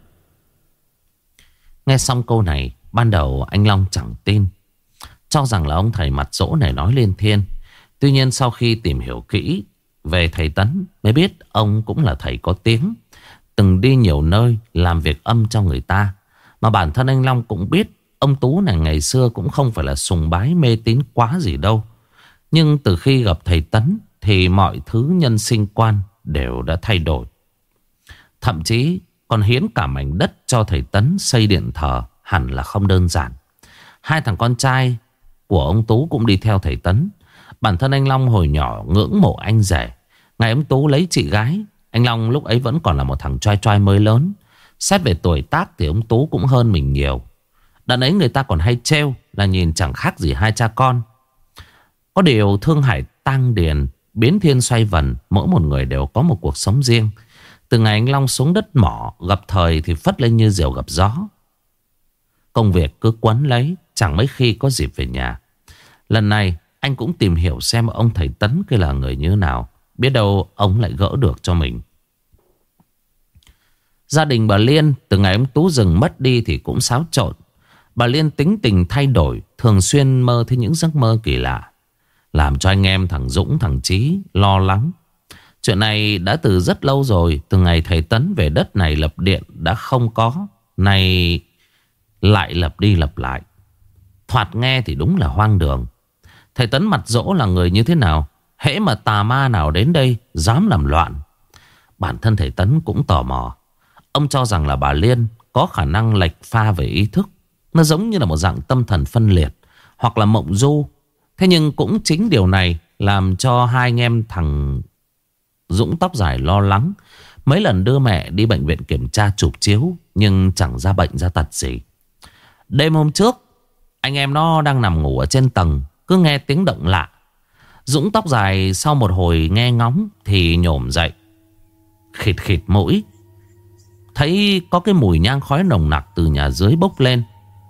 Nghe xong câu này, ban đầu anh Long chẳng tin, cho rằng là ông thầy mặt dỗ này nói lên thiên. Tuy nhiên sau khi tìm hiểu kỹ về thầy Tấn mới biết ông cũng là thầy có tiếng, từng đi nhiều nơi làm việc âm cho người ta. Mà bản thân anh Long cũng biết ông Tú này ngày xưa cũng không phải là sùng bái mê tín quá gì đâu. Nhưng từ khi gặp thầy Tấn thì mọi thứ nhân sinh quan đều đã thay đổi. Thậm chí còn hiến cả mảnh đất cho thầy Tấn xây điện thờ, hẳn là không đơn giản. Hai thằng con trai của ông Tú cũng đi theo thầy Tấn. Bản thân anh Long hồi nhỏ ngưỡng mộ anh rể. Ngày ông Tú lấy chị gái, anh Long lúc ấy vẫn còn là một thằng trai trai mới lớn. Xét về tuổi tác thì ông Tú cũng hơn mình nhiều. Đợt ấy người ta còn hay trêu là nhìn chẳng khác gì hai cha con. Có điều thương hải tang điền, biến thiên xoay vần, mỗi một người đều có một cuộc sống riêng. Từ ngày anh Long xuống đất mỏ, gặp thời thì phất lên như diều gặp gió. Công việc cứ quấn lấy, chẳng mấy khi có dịp về nhà. Lần này anh cũng tìm hiểu xem ông thầy Tấn kia là người như nào. Biết đâu ông lại gỡ được cho mình. Gia đình bà Liên từ ngày ông Tú Rừng mất đi thì cũng xáo trộn. Bà Liên tính tình thay đổi, thường xuyên mơ thấy những giấc mơ kỳ lạ, làm cho anh em thằng Dũng, thằng Chí lo lắng. Chuyện này đã từ rất lâu rồi. Từ ngày thầy Tấn về đất này lập điện đã không có, nay lại lập đi lập lại. Thoạt nghe thì đúng là hoang đường. Thầy Tấn mặt dỗ là người như thế nào? Hễ mà tà ma nào đến đây dám làm loạn. Bản thân thầy Tấn cũng tò mò. Ông cho rằng là bà Liên có khả năng lệch pha về ý thức. Nó giống như là một dạng tâm thần phân liệt, hoặc là mộng du. Thế nhưng cũng chính điều này làm cho hai anh em thằng Dũng tóc dài lo lắng. Mấy lần đưa mẹ đi bệnh viện kiểm tra chụp chiếu, nhưng chẳng ra bệnh ra tật gì. Đêm hôm trước, anh em nó đang nằm ngủ ở trên tầng, cứ nghe tiếng động lạ. Dũng tóc dài sau một hồi nghe ngóng thì nhổm dậy, khịt khịt mũi, thấy có cái mùi nhang khói nồng nặc từ nhà dưới bốc lên.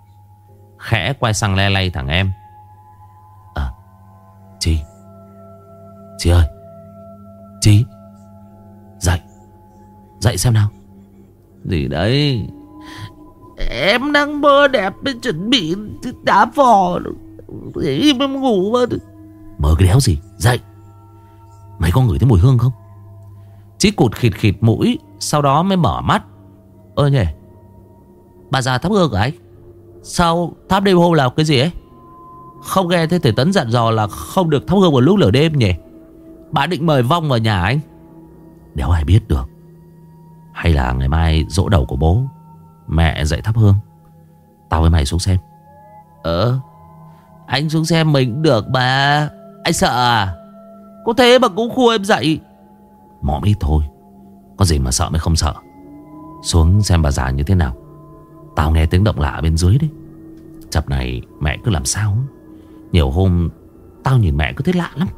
Khẽ quay sang le lay thằng em. À, Chí, Chí ơi, Chí, dậy, dậy xem nào. Gì đấy? Em đang mơ đẹp, chuẩn bị đá phò, em ngủ mà. Mơ cái đéo gì, dậy. Mày có ngửi thấy mùi hương không? Chí cụt khịt khịt mũi, sau đó mới mở mắt. Ơ nhỉ, bà già thắp hương của anh. Sao thắp đêm hôm là cái gì ấy? Không nghe thấy thầy Tấn dặn dò là không được thắp hương vào lúc nửa đêm nhỉ? Bà định mời vong vào nhà anh. Đéo ai biết được. Hay là ngày mai giỗ đầu của bố, mẹ dậy thắp hương. Tao với mày xuống xem. Ờ, anh xuống xem mình được mà. Anh sợ à? Có thế mà cũng khu em dậy. Mỏm ít thôi, có gì mà sợ mới không sợ. Xuống xem bà già như thế nào. Tao nghe tiếng động lạ ở bên dưới đấy. Chập này mẹ cứ làm sao ấy. Nhiều hôm tao nhìn mẹ cứ thấy lạ lắm.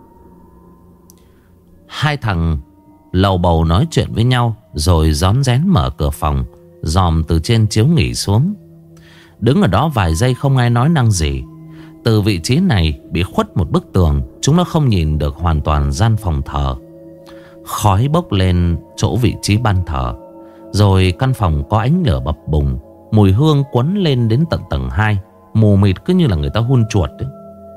Hai thằng lầu bầu nói chuyện với nhau, rồi rón rén mở cửa phòng, dòm từ trên chiếu nghỉ xuống. Đứng ở đó vài giây không ai nói năng gì. Từ vị trí này bị khuất một bức tường, chúng nó không nhìn được hoàn toàn gian phòng thờ. Khói bốc lên chỗ vị trí ban thờ, rồi căn phòng có ánh lửa bập bùng. Mùi hương quấn lên đến tận tầng hai. Mù mịt cứ như là người ta hun chuột đấy.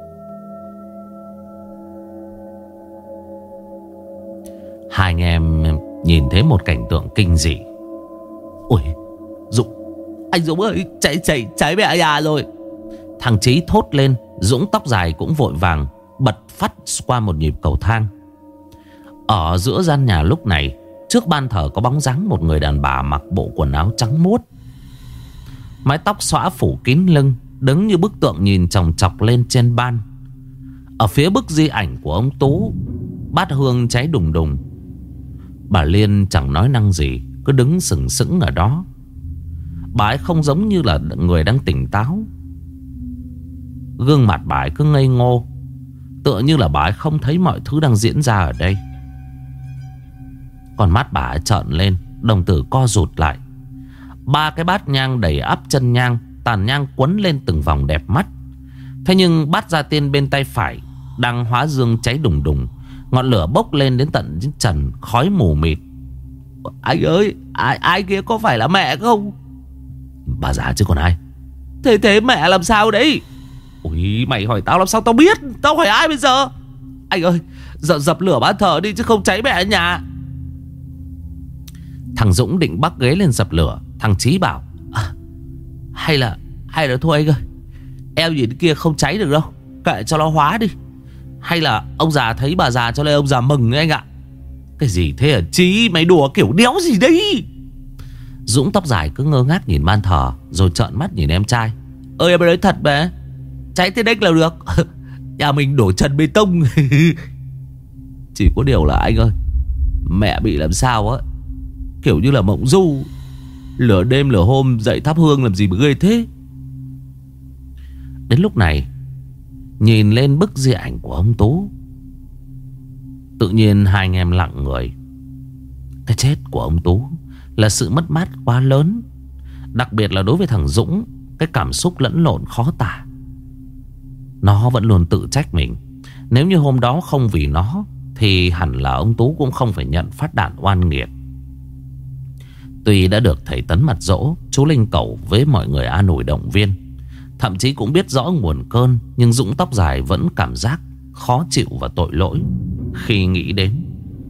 Hai anh em nhìn thấy một cảnh tượng kinh dị. Ôi Dũng, anh Dũng ơi, cháy cháy cháy mẹ nhà rồi. Thằng Chí thốt lên. Dũng tóc dài cũng vội vàng bật phắt qua một nhịp cầu thang. Ở giữa gian nhà lúc này, trước ban thờ có bóng dáng một người đàn bà mặc bộ quần áo trắng muốt, mái tóc xõa phủ kín lưng, đứng như bức tượng nhìn chòng chọc lên trên ban. Ở phía bức di ảnh của ông Tú, bát hương cháy đùng đùng. Bà Liên chẳng nói năng gì, cứ đứng sừng sững ở đó. Bà ấy không giống như là người đang tỉnh táo. Gương mặt bà ấy cứ ngây ngô, tựa như là bà ấy không thấy mọi thứ đang diễn ra ở đây. Còn mắt bà ấy trợn lên, đồng tử co rụt lại. Ba cái bát nhang đầy ắp chân nhang, tàn nhang quấn lên từng vòng đẹp mắt. Thế nhưng bát gia tiên bên tay phải đang hóa dương cháy đùng đùng, ngọn lửa bốc lên đến tận trần, khói mù mịt. Anh ơi, ai, ai kia có phải là mẹ không? Bà già chứ còn ai. Thế thế mẹ làm sao đấy? Ui, mày hỏi tao làm sao tao biết? Tao hỏi ai bây giờ? Anh ơi, dập, dập lửa ban thờ đi chứ không cháy mẹ ở nhà. Thằng Dũng định bắc ghế lên dập lửa. Thằng Chí bảo à, Hay là Hay là thôi anh ơi, em nhìn kia không cháy được đâu, kệ cho nó hóa đi. Hay là ông già thấy bà già cho nên ông già mừng ấy anh ạ. Cái gì thế hả Chí? Mày đùa kiểu đéo gì đấy? Dũng tóc dài cứ ngơ ngác nhìn ban thờ, rồi trợn mắt nhìn em trai. Ơi em nói thật mà, cháy thế đếch là được. Nhà mình đổ trần bê tông. Chỉ có điều là anh ơi, mẹ bị làm sao á, kiểu như là mộng du. Lửa đêm lửa hôm dậy thắp hương làm gì mà ghê thế. Đến lúc này, nhìn lên bức di ảnh của ông Tú, tự nhiên hai anh em lặng người. Cái chết của ông Tú là sự mất mát quá lớn. Đặc biệt là đối với thằng Dũng, cái cảm xúc lẫn lộn khó tả. Nó vẫn luôn tự trách mình. Nếu như hôm đó không vì nó, thì hẳn là ông Tú cũng không phải nhận phát đạn oan nghiệt. Tuy đã được thầy Tấn mặt dỗ, chú Linh Cẩu với mọi người an ủi động viên, thậm chí cũng biết rõ nguồn cơn, nhưng Dũng tóc dài vẫn cảm giác khó chịu và tội lỗi khi nghĩ đến.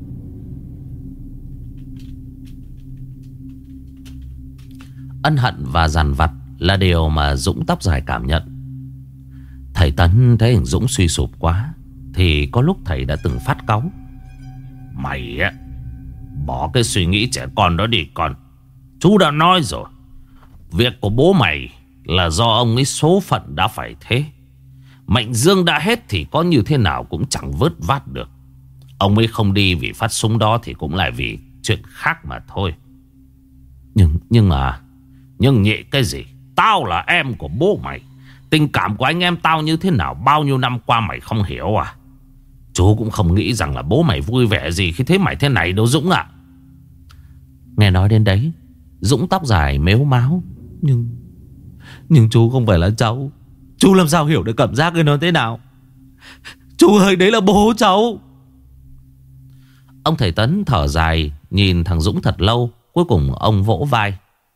Ân hận và dằn vặt là điều mà Dũng tóc dài cảm nhận. Thầy Tấn thấy thằng Dũng suy sụp quá, thì có lúc thầy đã từng phát cáu. Mày á, bỏ cái suy nghĩ trẻ con đó đi con. Chú đã nói rồi, việc của bố mày là do ông ấy số phận đã phải thế. Mệnh dương đã hết thì có như thế nào cũng chẳng vớt vát được. Ông ấy không đi vì phát súng đó thì cũng lại vì chuyện khác mà thôi. Nhưng nhưng mà Nhưng nhị cái gì? Tao là em của bố mày. Tình cảm của anh em tao như thế nào bao nhiêu năm qua mày không hiểu à? Chú cũng không nghĩ rằng là bố mày vui vẻ gì khi thấy mày thế này đâu Dũng ạ. Nghe nói đến đấy, Dũng tóc dài mếu máo. Nhưng Nhưng chú không phải là cháu. Chú làm sao hiểu được cảm giác cái nó thế nào? Chú ơi, đấy là bố cháu. Ông thầy Tấn thở dài, nhìn thằng Dũng thật lâu. Cuối cùng ông vỗ vai.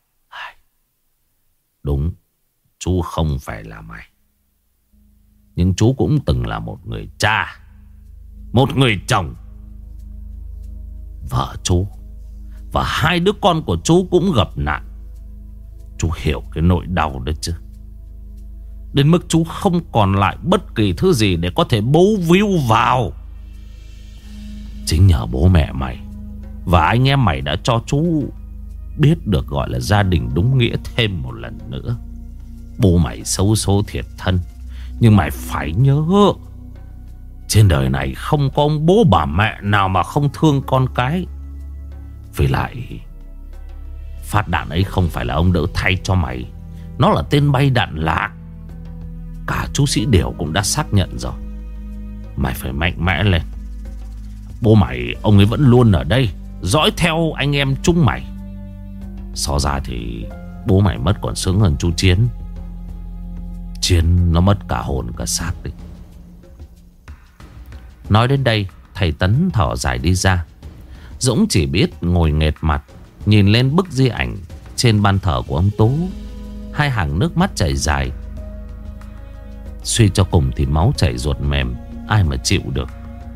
Đúng, chú không phải là mày, nhưng chú cũng từng là một người cha, một người chồng. Vợ chú và hai đứa con của chú cũng gặp nạn. Chú hiểu cái nỗi đau đó chứ. Đến mức chú không còn lại bất kỳ thứ gì để có thể bấu víu vào. Chính nhờ bố mẹ mày và anh em mày đã cho chú biết được gọi là gia đình đúng nghĩa thêm một lần nữa. Bố mày xấu số thiệt thân, nhưng mày phải nhớ, trên đời này không có ông bố bà mẹ nào mà không thương con cái. Vì lại, phát đạn ấy không phải là ông đỡ thay cho mày, nó là tên bay đạn lạc. Cả chú Sĩ Điều cũng đã xác nhận rồi. Mày phải mạnh mẽ lên. Bố mày, ông ấy vẫn luôn ở đây, dõi theo anh em chúng mày. So ra thì bố mày mất còn sướng hơn chú Chiến. Chiến nó mất cả hồn cả xác đi. Nói đến đây, thầy Tấn thở dài đi ra. Dũng chỉ biết ngồi nghệt mặt, nhìn lên bức di ảnh trên ban thờ của ông Tú. Hai hàng nước mắt chảy dài. Suy cho cùng thì máu chảy ruột mềm, ai mà chịu được.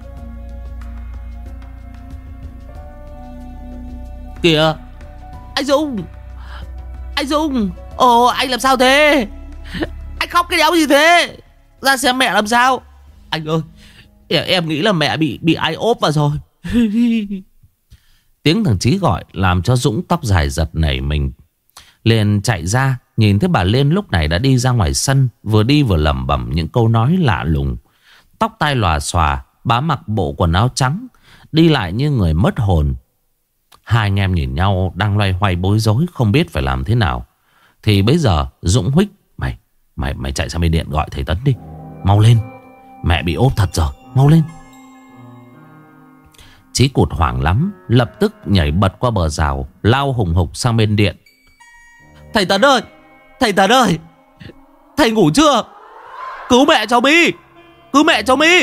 Kìa, anh Dung, anh Dung, ồ anh làm sao thế? Anh khóc cái đéo gì thế? Ra xem mẹ làm sao. Anh ơi, em nghĩ là mẹ bị bị ai ốp vào rồi. Tiếng thằng Chí gọi làm cho Dũng tóc dài giật nảy mình, liền chạy ra. Nhìn thấy bà Liên lúc này đã đi ra ngoài sân, vừa đi vừa lẩm bẩm những câu nói lạ lùng. Tóc tai lòa xòa, bà mặc bộ quần áo trắng, đi lại như người mất hồn. Hai anh em nhìn nhau đang loay hoay bối rối, không biết phải làm thế nào. Thì bây giờ Dũng huých: Mày, mày, mày chạy sang bên điện gọi thầy Tấn đi. Mau lên, mẹ bị ốp thật rồi, mau lên. Chí cụt hoảng lắm, lập tức nhảy bật qua bờ rào, lao hùng hục sang bên điện. Thầy Tấn ơi, thầy Tấn ơi, thầy ngủ chưa? Cứu mẹ cháu My, cứu mẹ cháu My.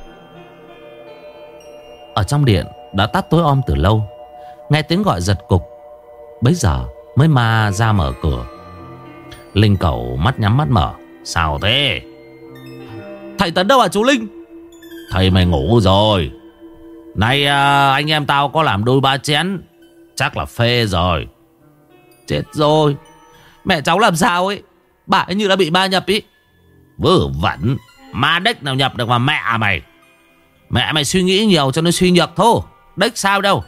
Ở trong điện đã tắt tối om từ lâu. Nghe tiếng gọi giật cục, bấy giờ mới ma ra mở cửa. Linh Cẩu mắt nhắm mắt mở: Sao thế? Thầy Tấn đâu à chú Linh? Thầy mày ngủ rồi. Nay à, anh em tao có làm đôi ba chén, chắc là phê rồi. Chết rồi, mẹ cháu làm sao ấy? Bà ấy như đã bị ma nhập ý. Vớ vẩn, ma đếch nào nhập được mà mẹ mày. Mẹ mày suy nghĩ nhiều cho nên suy nhược thôi, đếch sao đâu.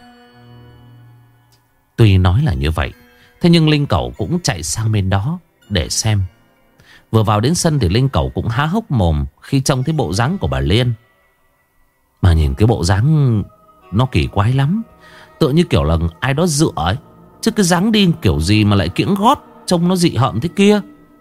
Tuy nói là như vậy, thế nhưng Linh Cẩu cũng chạy sang bên đó để xem. Vừa vào đến sân thì Linh Cẩu cũng há hốc mồm khi trông thấy bộ dáng của bà Liên. Mà nhìn cái bộ dáng nó kỳ quái lắm, tựa như kiểu là ai đó dựa ấy. Chứ cái dáng đi kiểu gì mà lại kiễng gót, trông nó dị hợm thế kia.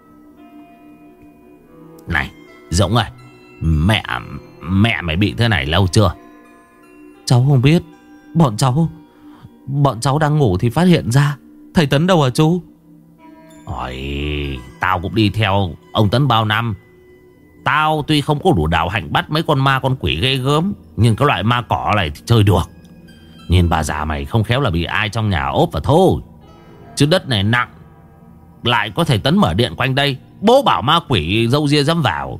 Này Dũng ơi, Mẹ Mẹ mày bị thế này lâu chưa? Cháu không biết. Bọn cháu Bọn cháu đang ngủ thì phát hiện ra. Thầy Tấn đâu hả chú? Ôi, tao cũng đi theo ông Tấn bao năm. Tao tuy không có đủ đạo hạnh bắt mấy con ma con quỷ ghê gớm, nhưng cái loại ma cỏ này thì chơi được. Nhìn bà già mày không khéo là bị ai trong nhà ốp vào thôi. Chứ đất này nặng, lại có thầy Tấn mở điện quanh đây, bố bảo ma quỷ râu ria dám vào.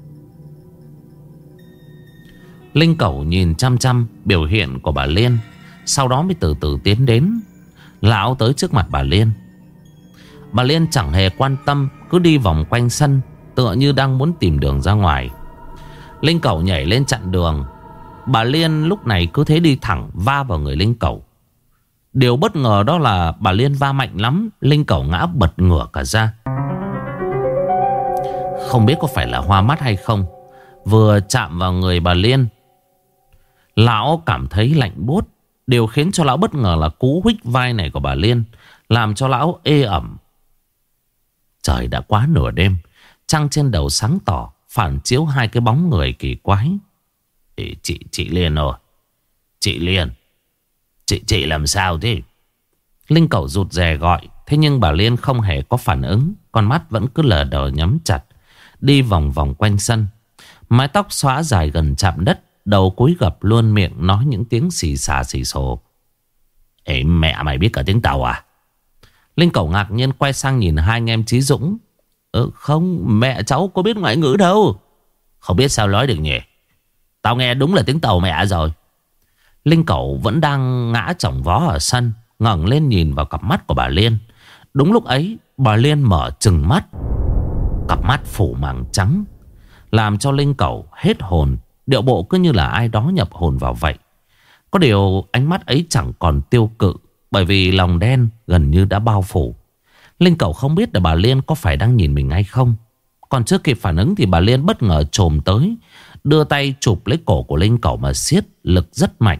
Linh Cẩu nhìn chăm chăm biểu hiện của bà Liên, sau đó mới từ từ tiến đến. Lão tới trước mặt bà Liên. Bà Liên chẳng hề quan tâm, cứ đi vòng quanh sân, tựa như đang muốn tìm đường ra ngoài. Linh Cẩu nhảy lên chặn đường. Bà Liên lúc này cứ thế đi thẳng va vào người Linh Cẩu. Điều bất ngờ đó là bà Liên va mạnh lắm, Linh Cẩu ngã bật ngửa cả ra. Không biết có phải là hoa mắt hay không, vừa chạm vào người bà Liên, lão cảm thấy lạnh buốt. Điều khiến cho lão bất ngờ là cú huých vai này của bà Liên làm cho lão ê ẩm. Trời đã quá nửa đêm, trăng trên đầu sáng tỏ, phản chiếu hai cái bóng người kỳ quái. Chị, chị, chị Liên ơi, chị Liên, Chị, chị làm sao thế? Linh Cẩu rụt rè gọi. Thế nhưng bà Liên không hề có phản ứng, con mắt vẫn cứ lờ đờ nhắm chặt, đi vòng vòng quanh sân. Mái tóc xõa dài gần chạm đất, đầu cúi gập luôn miệng nói những tiếng xì xà xì xồ. Ê, mẹ mày biết cả tiếng Tàu à? Linh Cẩu ngạc nhiên quay sang nhìn hai anh em Chí Dũng. Ừ, không, mẹ cháu có biết ngoại ngữ đâu. Không biết sao nói được nhỉ? Tao nghe đúng là tiếng Tàu mẹ rồi. Linh Cẩu vẫn đang ngã chồng vó ở sân, ngẩng lên nhìn vào cặp mắt của bà Liên. Đúng lúc ấy, bà Liên mở trừng mắt, cặp mắt phủ màng trắng, làm cho Linh Cẩu hết hồn. Điệu bộ cứ như là ai đó nhập hồn vào vậy. Có điều ánh mắt ấy chẳng còn tiêu cự, bởi vì lòng đen gần như đã bao phủ. Linh Cẩu không biết là bà Liên có phải đang nhìn mình hay không. Còn chưa kịp phản ứng thì bà Liên bất ngờ chồm tới, đưa tay chụp lấy cổ của Linh Cẩu mà siết lực rất mạnh.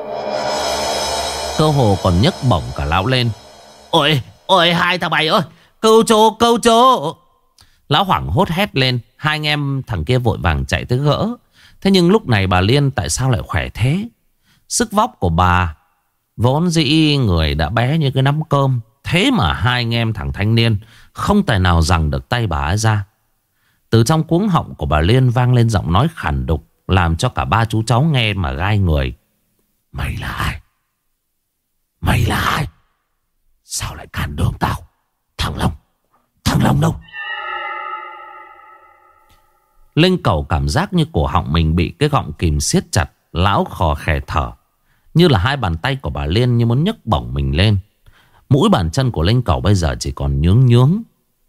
Cơ hồ còn nhấc bổng cả lão lên. Ôi, ôi hai thằng mày ơi, cứu chú, cứu chú. Lão hoảng hốt hét lên. Hai anh em thằng kia vội vàng chạy tới gỡ. Thế nhưng lúc này bà Liên tại sao lại khỏe thế? Sức vóc của bà vốn dĩ người đã bé như cái nắm cơm, thế mà hai anh em thằng thanh niên không tài nào giằng được tay bà ấy ra. Từ trong cuống họng của bà Liên vang lên giọng nói khàn đục, làm cho cả ba chú cháu nghe mà gai người. Mày là ai? Mày là ai? Sao lại cản đường tao? Thằng Long, thằng Long đâu? Linh Cẩu cảm giác như cổ họng mình bị cái gọng kìm siết chặt. Lão khò khè thở, như là hai bàn tay của bà Liên như muốn nhấc bổng mình lên. Mũi bàn chân của Linh Cẩu bây giờ chỉ còn nhướng nhướng.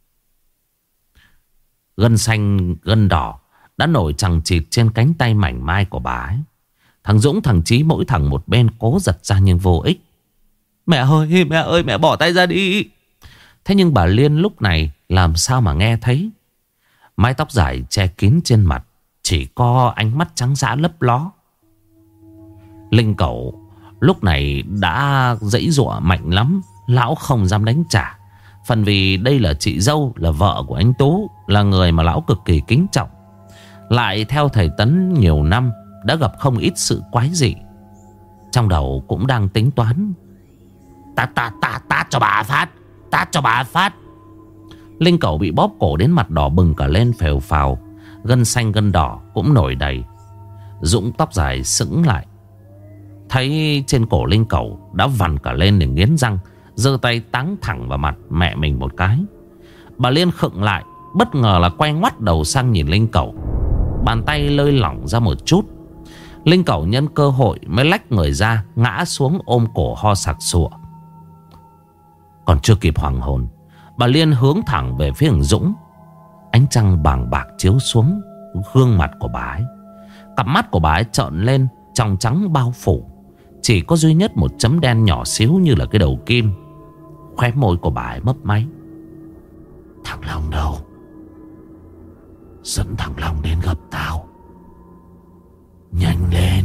Gân xanh gân đỏ đã nổi chằng chịt trên cánh tay mảnh mai của bà ấy. Thằng Dũng thằng Chí mỗi thằng một bên cố giật ra nhưng vô ích. Mẹ ơi mẹ ơi mẹ bỏ tay ra đi. Thế nhưng bà Liên lúc này làm sao mà nghe thấy. Mái tóc dài che kín trên mặt, chỉ có ánh mắt trắng dã lấp ló. Linh Cẩu lúc này đã giãy giụa mạnh lắm. Lão không dám đánh trả. Phần vì đây là chị dâu, là vợ của anh Tú, là người mà lão cực kỳ kính trọng. Lại theo thầy Tấn nhiều năm, đã gặp không ít sự quái dị. Trong đầu cũng đang tính toán. Ta ta ta tát cho bà phát, tát cho bà phát. Linh Cẩu bị bóp cổ đến mặt đỏ bừng cả lên phèo phào. Gân xanh gân đỏ cũng nổi đầy. Dũng tóc dài sững lại, thấy trên cổ Linh Cẩu đã vằn cả lên để nghiến răng, giơ tay táng thẳng vào mặt mẹ mình một cái. Bà Liên khựng lại, bất ngờ là quay ngoắt đầu sang nhìn Linh Cẩu. Bàn tay lơi lỏng ra một chút. Linh Cẩu nhân cơ hội mới lách người ra, ngã xuống ôm cổ ho sặc sụa. Còn chưa kịp hoàng hồn, bà Liên hướng thẳng về phía thằng Dũng. Ánh trăng bàng bạc chiếu xuống gương mặt của bà ấy. Cặp mắt của bà ấy trợn lên, trong trắng bao phủ, chỉ có duy nhất một chấm đen nhỏ xíu như là cái đầu kim. Khóe môi của bà ấy mấp máy. Thằng Long đâu? Dẫn thằng Long đến gặp tao, nhanh lên.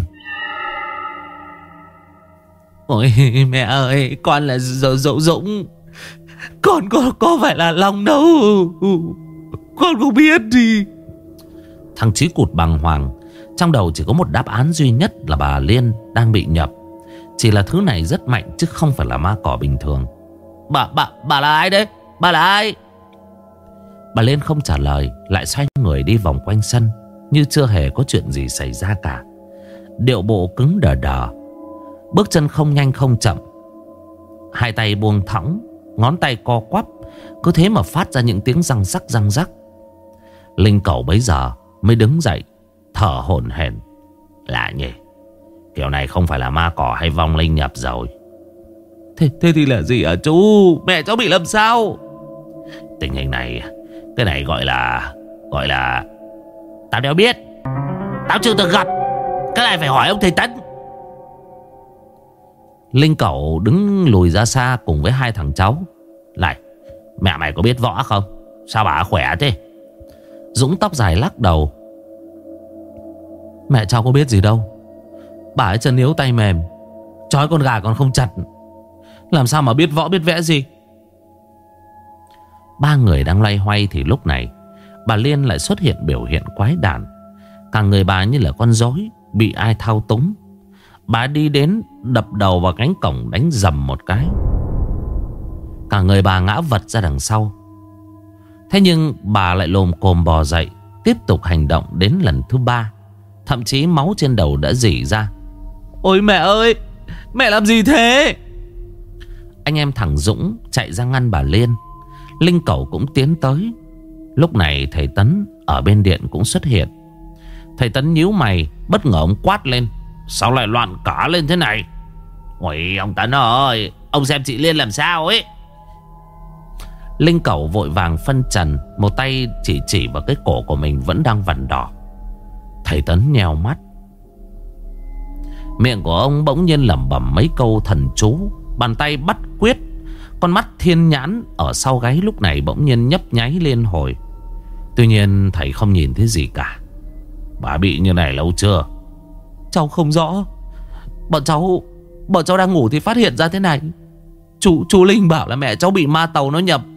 Ôi mẹ ơi, con là Dũng Dũng. Con có, có phải là Long đâu. Con không biết đi. Thằng Chí cụt bàng hoàng. Trong đầu chỉ có một đáp án duy nhất là bà Liên đang bị nhập. Chỉ là thứ này rất mạnh chứ không phải là ma cỏ bình thường. Bà, bà, bà là ai đấy? Bà là ai? Bà Liên không trả lời, lại xoay người đi vòng quanh sân, như chưa hề có chuyện gì xảy ra cả. Điệu bộ cứng đờ đờ, bước chân không nhanh không chậm. Hai tay buông thõng, ngón tay co quắp, cứ thế mà phát ra những tiếng răng rắc răng rắc. Linh Cẩu bấy giờ mới đứng dậy, thở hổn hển. Lạ nhỉ, kiểu này không phải là ma cỏ hay vong linh nhập rồi. Thế, thế thì là gì hả chú? Mẹ cháu bị làm sao? Tình hình này, cái này gọi là Gọi là tao đéo biết, tao chưa từng gặp. Cái này phải hỏi ông thầy Tấn. Linh Cẩu đứng lùi ra xa cùng với hai thằng cháu. Này, mẹ mày có biết võ không? Sao bà khỏe thế? Dũng tóc dài lắc đầu. Mẹ cháu có biết gì đâu. Bà ấy chân yếu tay mềm, trói con gà còn không chặt, làm sao mà biết võ biết vẽ gì. Ba người đang loay hoay thì lúc này bà Liên lại xuất hiện biểu hiện quái đản. Cả người bà như là con rối bị ai thao túng. Bà đi đến đập đầu vào cánh cổng đánh dầm một cái. Cả người bà ngã vật ra đằng sau. Thế nhưng bà lại lồm cồm bò dậy, tiếp tục hành động đến lần thứ ba. Thậm chí máu trên đầu đã rỉ ra. Ôi mẹ ơi, mẹ làm gì thế? Anh em thằng Dũng chạy ra ngăn bà Liên. Linh Cẩu cũng tiến tới. Lúc này thầy Tấn ở bên điện cũng xuất hiện. Thầy Tấn nhíu mày, bất ngờ ông quát lên. Sao lại loạn cả lên thế này? Ôi ông Tấn ơi, ông xem chị Liên làm sao ấy. Linh Cẩu vội vàng phân trần, một tay chỉ chỉ vào cái cổ của mình vẫn đang vằn đỏ. Thầy Tấn nheo mắt. Miệng của ông bỗng nhiên lẩm bẩm mấy câu thần chú. Bàn tay bắt quyết. Con mắt thiên nhãn ở sau gáy lúc này bỗng nhiên nhấp nháy liên hồi. Tuy nhiên thầy không nhìn thấy gì cả. Bà bị như này lâu chưa? Cháu không rõ. Bọn cháu Bọn cháu đang ngủ thì phát hiện ra thế này. Chú, chú Linh bảo là mẹ cháu bị ma tàu nó nhập.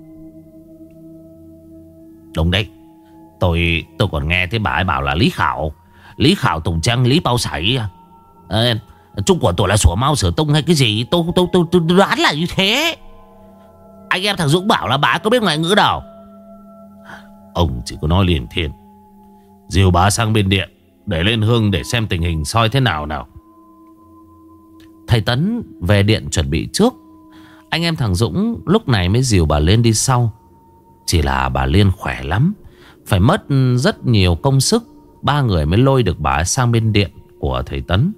Đúng đấy. Tôi tôi còn nghe thấy bà ấy bảo là Lý Khảo Lý Khảo Tùng Trăng Lý Bao Sảy à, Trung của tôi là sủa mau sửa tung hay cái gì. Tôi tôi tôi, tôi đoán là như thế. Anh em thằng Dũng bảo là bà ấy có biết ngoại ngữ đâu. Ông chỉ có nói liền thiên. Dìu bà sang bên điện để lên hương để xem tình hình soi thế nào nào. Thầy Tấn về điện chuẩn bị trước. Anh em thằng Dũng lúc này mới dìu bà lên đi sau. Chỉ là bà Liên khỏe lắm, Phải mất rất nhiều công sức, ba người mới lôi được bà ấy sang bên điện của thầy Tấn.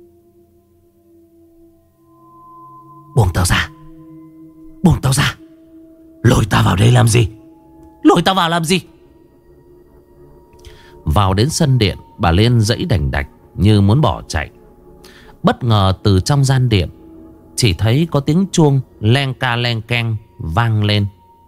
Buông tao ra, buông tao ra. Lôi tao vào đây làm gì? Lôi tao vào làm gì? Vào đến sân điện, bà Liên giãy đành đạch như muốn bỏ chạy. Bất ngờ từ trong gian điện chỉ thấy có tiếng chuông len ca len keng vang lên.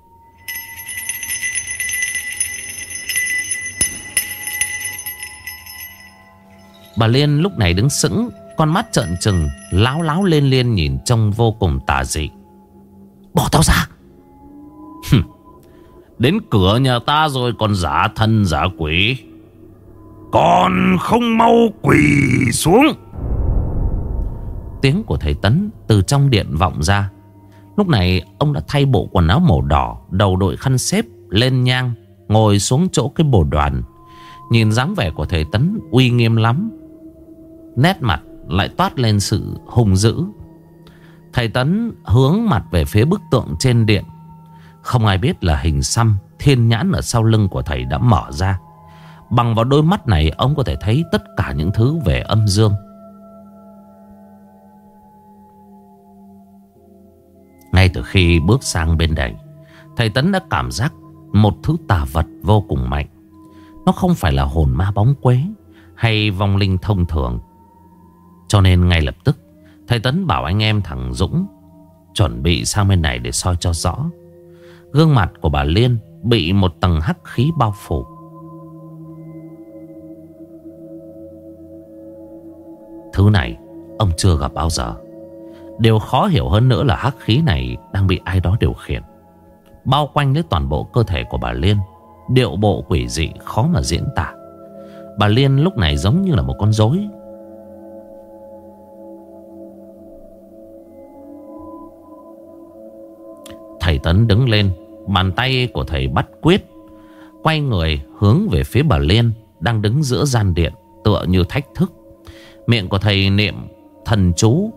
Bà Liên lúc này đứng sững, con mắt trợn trừng, láo láo lên liên nhìn trông vô cùng tà dị. Bỏ tao ra. Đến cửa nhà ta rồi còn giả thân giả quỷ, còn không mau quỳ xuống. Tiếng của thầy Tấn từ trong điện vọng ra. Lúc này ông đã thay bộ quần áo màu đỏ, đầu đội khăn xếp, lên nhang, ngồi xuống chỗ cái bồ đoàn. Nhìn dáng vẻ của thầy Tấn uy nghiêm lắm, nét mặt lại toát lên sự hung dữ. Thầy Tấn hướng mặt về phía bức tượng trên điện. Không ai biết là hình xăm thiên nhãn ở sau lưng của thầy đã mở ra. Bằng vào đôi mắt này, ông có thể thấy tất cả những thứ về âm dương. Ngay từ khi bước sang bên đây, thầy Tấn đã cảm giác một thứ tà vật vô cùng mạnh. Nó không phải là hồn ma bóng quế hay vong linh thông thường. Cho nên ngay lập tức thầy Tấn bảo anh em thằng Dũng chuẩn bị sang bên này để soi cho rõ. Gương mặt của bà Liên bị một tầng hắc khí bao phủ. Thứ này ông chưa gặp bao giờ. Điều khó hiểu hơn nữa là hắc khí này đang bị ai đó điều khiển, bao quanh lấy toàn bộ cơ thể của bà Liên. Điệu bộ quỷ dị khó mà diễn tả. Bà Liên lúc này giống như là một con rối. Thầy Tấn đứng lên, bàn tay của thầy bắt quyết, quay người hướng về phía bà Liên đang đứng giữa gian điện, tựa như thách thức. Miệng của thầy niệm thần chú: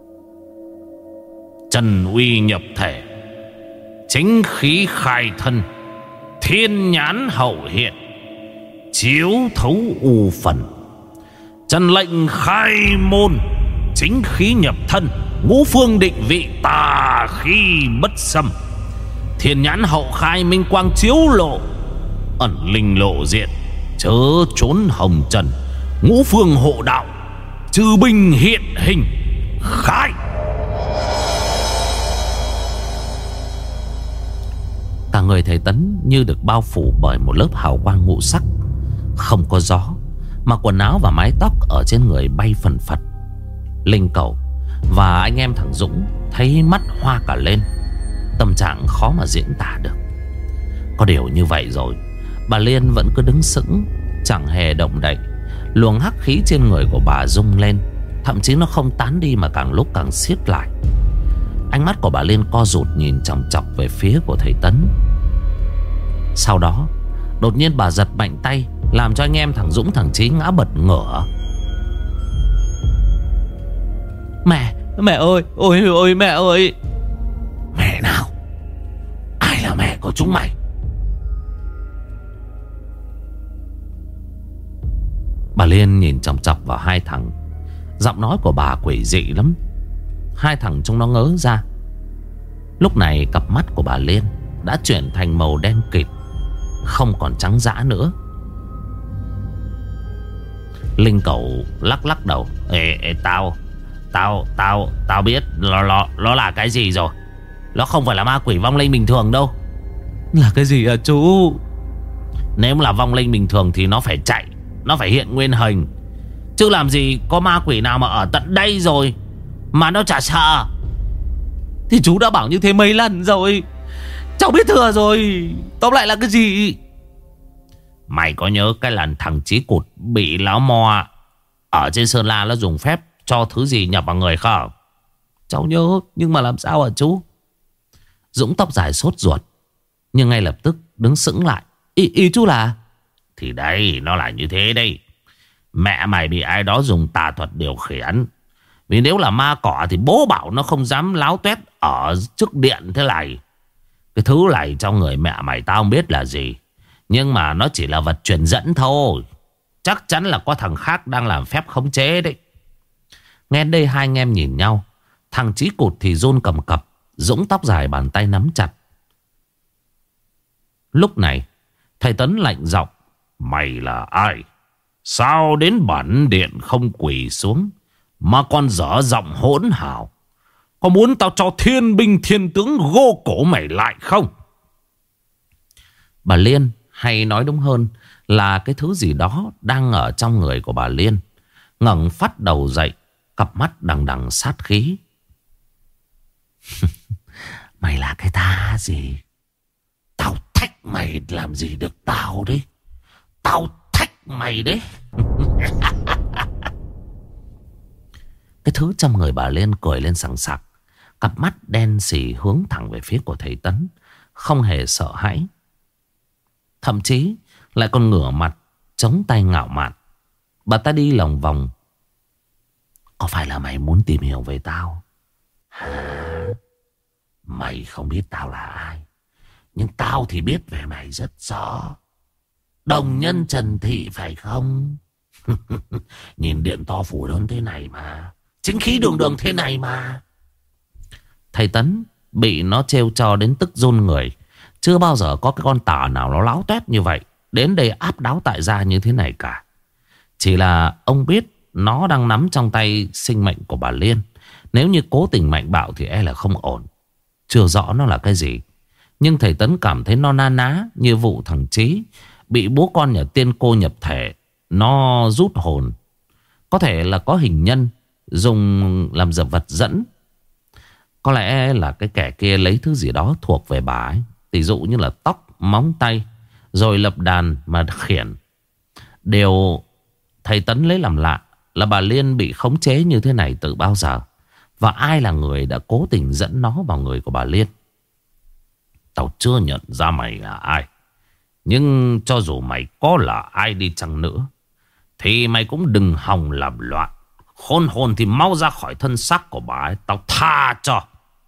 trần uy nhập thể, chính khí khai thân, thiên nhãn hậu hiện, chiếu thấu u phần. Trần lệnh khai môn, chính khí nhập thân, ngũ phương định vị, tà khí bất xâm. Thiên nhãn hậu khai, minh quang chiếu lộ, ẩn linh lộ diện, chớ trốn hồng trần. Ngũ phương hộ đạo, trừ binh hiện hình, khai. Cả người thầy Tấn như được bao phủ bởi một lớp hào quang ngũ sắc. Không có gió, mà quần áo và mái tóc ở trên người bay phần phật. Linh Cẩu và anh em thằng Dũng thấy mắt hoa cả lên. Tâm trạng khó mà diễn tả được. Có điều như vậy rồi, bà Liên vẫn cứ đứng sững, chẳng hề động đậy. Luồng hắc khí trên người của bà rung lên, thậm chí nó không tán đi mà càng lúc càng siết lại. Ánh mắt của bà Liên co rụt nhìn chòng chọc về phía của thầy Tấn. Sau đó đột nhiên bà giật mạnh tay, làm cho anh em thằng Dũng thằng Chí ngã bật ngửa. Mẹ, mẹ ơi, ôi ôi mẹ ơi. Mẹ nào? Ai là mẹ của chúng mày? Bà Liên nhìn chòng chọc vào hai thằng. Giọng nói của bà quỷ dị lắm. Hai thằng chúng nó ngớ ra. Lúc này cặp mắt của bà Liên đã chuyển thành màu đen kịt, không còn trắng dã nữa. Linh Cẩu lắc lắc đầu: Ê, ê tao Tao Tao Tao biết nó, nó, nó là cái gì rồi. Nó không phải là ma quỷ vong linh bình thường đâu. Là cái gì à chú? Nếu là vong linh bình thường thì nó phải chạy, nó phải hiện nguyên hình. Chứ làm gì có ma quỷ nào mà ở tận đây rồi mà nó chả sợ. Thì chú đã bảo như thế mấy lần rồi. Cháu biết thừa rồi. Tóm lại là cái gì? Mày có nhớ cái lần thằng Chí Cụt bị lão mo ở trên Sơn La nó dùng phép cho thứ gì nhập vào người không? Cháu nhớ, nhưng mà làm sao hả chú? Dũng tóc dài sốt ruột, nhưng ngay lập tức đứng sững lại. Ý, ý chú là? Thì đây, nó là như thế đây. Mẹ mày bị ai đó dùng tà thuật điều khiển. Vì nếu là ma cỏ thì bố bảo nó không dám láo tuét ở trước điện thế này. Cái thứ này trong người mẹ mày tao không biết là gì, Nhưng mà nó chỉ là vật truyền dẫn thôi. Chắc chắn là có thằng khác đang làm phép khống chế đấy. Nghe đây hai anh em nhìn nhau. Thằng Chí Cụt thì run cầm cập, Dũng tóc dài bàn tay nắm chặt. Lúc này thầy Tấn lạnh giọng: Mày là ai? Sao đến bản điện không quỳ xuống mà còn dở giọng hỗn hào? Có muốn tao cho thiên binh thiên tướng gô cổ mày lại không? Bà Liên, hay nói đúng hơn là cái thứ gì đó đang ở trong người của bà Liên, ngẩng phát đầu dậy, cặp mắt đằng đằng sát khí. Mày là cái thá gì? Tao thách mày làm gì được tao đấy. Tao thách mày đấy. Cái thứ trong người bà Liên cười lên sằng sặc, cặp mắt đen sì hướng thẳng về phía của thầy Tấn, không hề sợ hãi. Thậm chí lại còn ngửa mặt chống tay ngạo mạn. Bà ta đi lòng vòng: Có phải là mày muốn tìm hiểu về tao? Hả? Mày không biết tao là ai, nhưng tao thì biết về mày rất rõ. Đồng nhân Trần Thị phải không? Nhìn điện to phủ lớn thế này mà, chính khí đường đường thế này mà. Thầy Tấn bị nó trêu cho đến tức run người. Chưa bao giờ có cái con tả nào nó láo toét như vậy, đến đây áp đáo tại gia như thế này cả. Chỉ là ông biết nó đang nắm trong tay sinh mệnh của bà Liên. Nếu như cố tình mạnh bạo thì e là không ổn. Chưa rõ nó là cái gì, nhưng thầy Tấn cảm thấy nó na ná như vụ thằng Chí bị bố con nhà tiên cô nhập thể. Nó rút hồn. Có thể là có hình nhân dùng làm dập vật dẫn. Có lẽ là cái kẻ kia lấy thứ gì đó thuộc về bà ấy, tỷ dụ như là tóc, móng tay, rồi lập đàn mà khiển. Điều thầy Tấn lấy làm lạ là bà Liên bị khống chế như thế này từ bao giờ, và ai là người đã cố tình dẫn nó vào người của bà Liên. Tao chưa nhận ra mày là ai, nhưng cho dù mày có là ai đi chăng nữa thì mày cũng đừng hòng làm loạn. Khôn hồn thì mau ra khỏi thân xác của bà ấy, tao tha cho.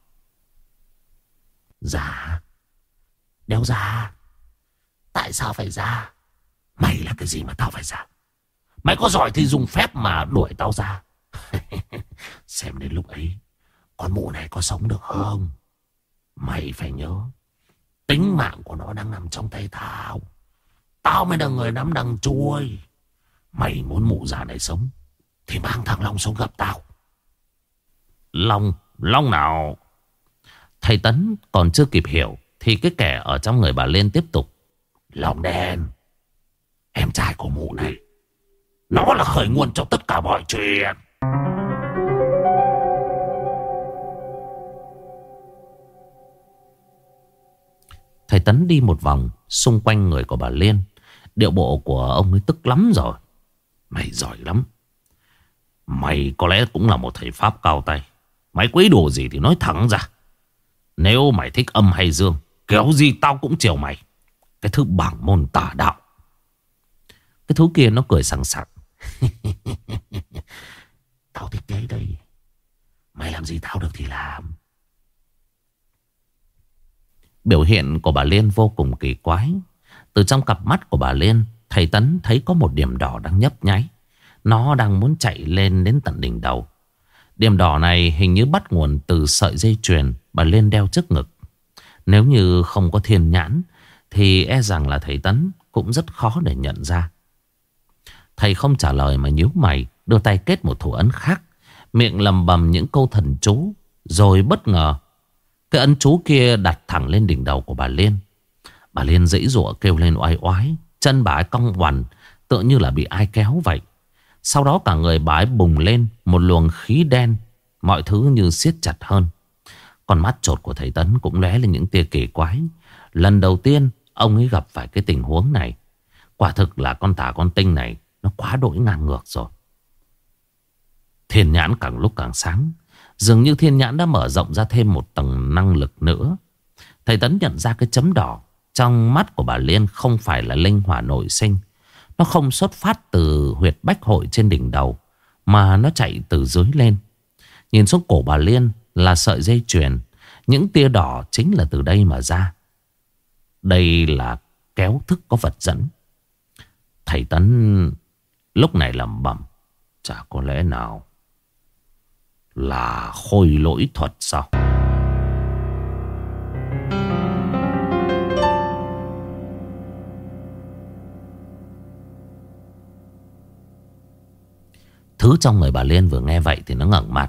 Dạ. Đéo ra. Tại sao phải ra? Mày là cái gì mà tao phải ra? Mày có giỏi thì dùng phép mà đuổi tao ra. Xem đến lúc ấy con mụ này có sống được không? Mày phải nhớ, tính mạng của nó đang nằm trong tay tao. Tao mới là người nắm đằng chuôi. Mày muốn mụ già này sống thì mang thằng Long xuống gặp tao. Long? Long nào? Thầy Tấn còn chưa kịp hiểu thì cái kẻ ở trong người bà Liên tiếp tục: Long đen, em trai của mụ này. Nó là khởi nguồn cho tất cả mọi chuyện. Thầy Tấn đi một vòng xung quanh người của bà Liên. Điệu bộ của ông ấy tức lắm rồi. Mày giỏi lắm. Mày có lẽ cũng là một thầy pháp cao tay. Mày quý đồ gì thì nói thẳng ra. Nếu mày thích âm hay dương, kéo gì tao cũng chiều mày. Cái thứ bảng môn tà đạo. Cái thú kia nó cười sảng sặc. Tao thích đấy đây. Mày làm gì tao được thì làm. Biểu hiện của bà Liên vô cùng kỳ quái. Từ trong cặp mắt của bà Liên, thầy Tấn thấy có một điểm đỏ đang nhấp nháy. Nó đang muốn chạy lên đến tận đỉnh đầu. Điểm đỏ này hình như bắt nguồn từ sợi dây chuyền bà Liên đeo trước ngực. Nếu như không có thiên nhãn thì e rằng là thầy Tấn cũng rất khó để nhận ra. Thầy không trả lời mà nhíu mày, đưa tay kết một thủ ấn khác, miệng lầm bầm những câu thần chú. Rồi bất ngờ cái ấn chú kia đặt thẳng lên đỉnh đầu của bà Liên. Bà Liên giãy giụa kêu lên oai oái. Chân bà ấy cong quằn, tựa như là bị ai kéo vậy. Sau đó cả người bà ấy bùng lên một luồng khí đen. Mọi thứ như siết chặt hơn. Con mắt chột của thầy Tấn cũng lóe lên những tia kỳ quái. Lần đầu tiên ông ấy gặp phải cái tình huống này. Quả thực là con tà con tinh này nó quá đỗi ngang ngược rồi. Thiên nhãn càng lúc càng sáng. Dường như thiên nhãn đã mở rộng ra thêm một tầng năng lực nữa. Thầy Tấn nhận ra cái chấm đỏ trong mắt của bà Liên không phải là linh hỏa nội sinh. Nó không xuất phát từ huyệt bách hội trên đỉnh đầu, mà nó chạy từ dưới lên. Nhìn xuống cổ bà Liên là sợi dây chuyền. Những tia đỏ chính là từ đây mà ra. Đây là kéo thức có vật dẫn. Thầy Tấn lúc này lẩm bẩm, chả có lẽ nào là khôi lỗi thuật sao? Thứ trong người bà Liên vừa nghe vậy thì nó ngẩng mặt.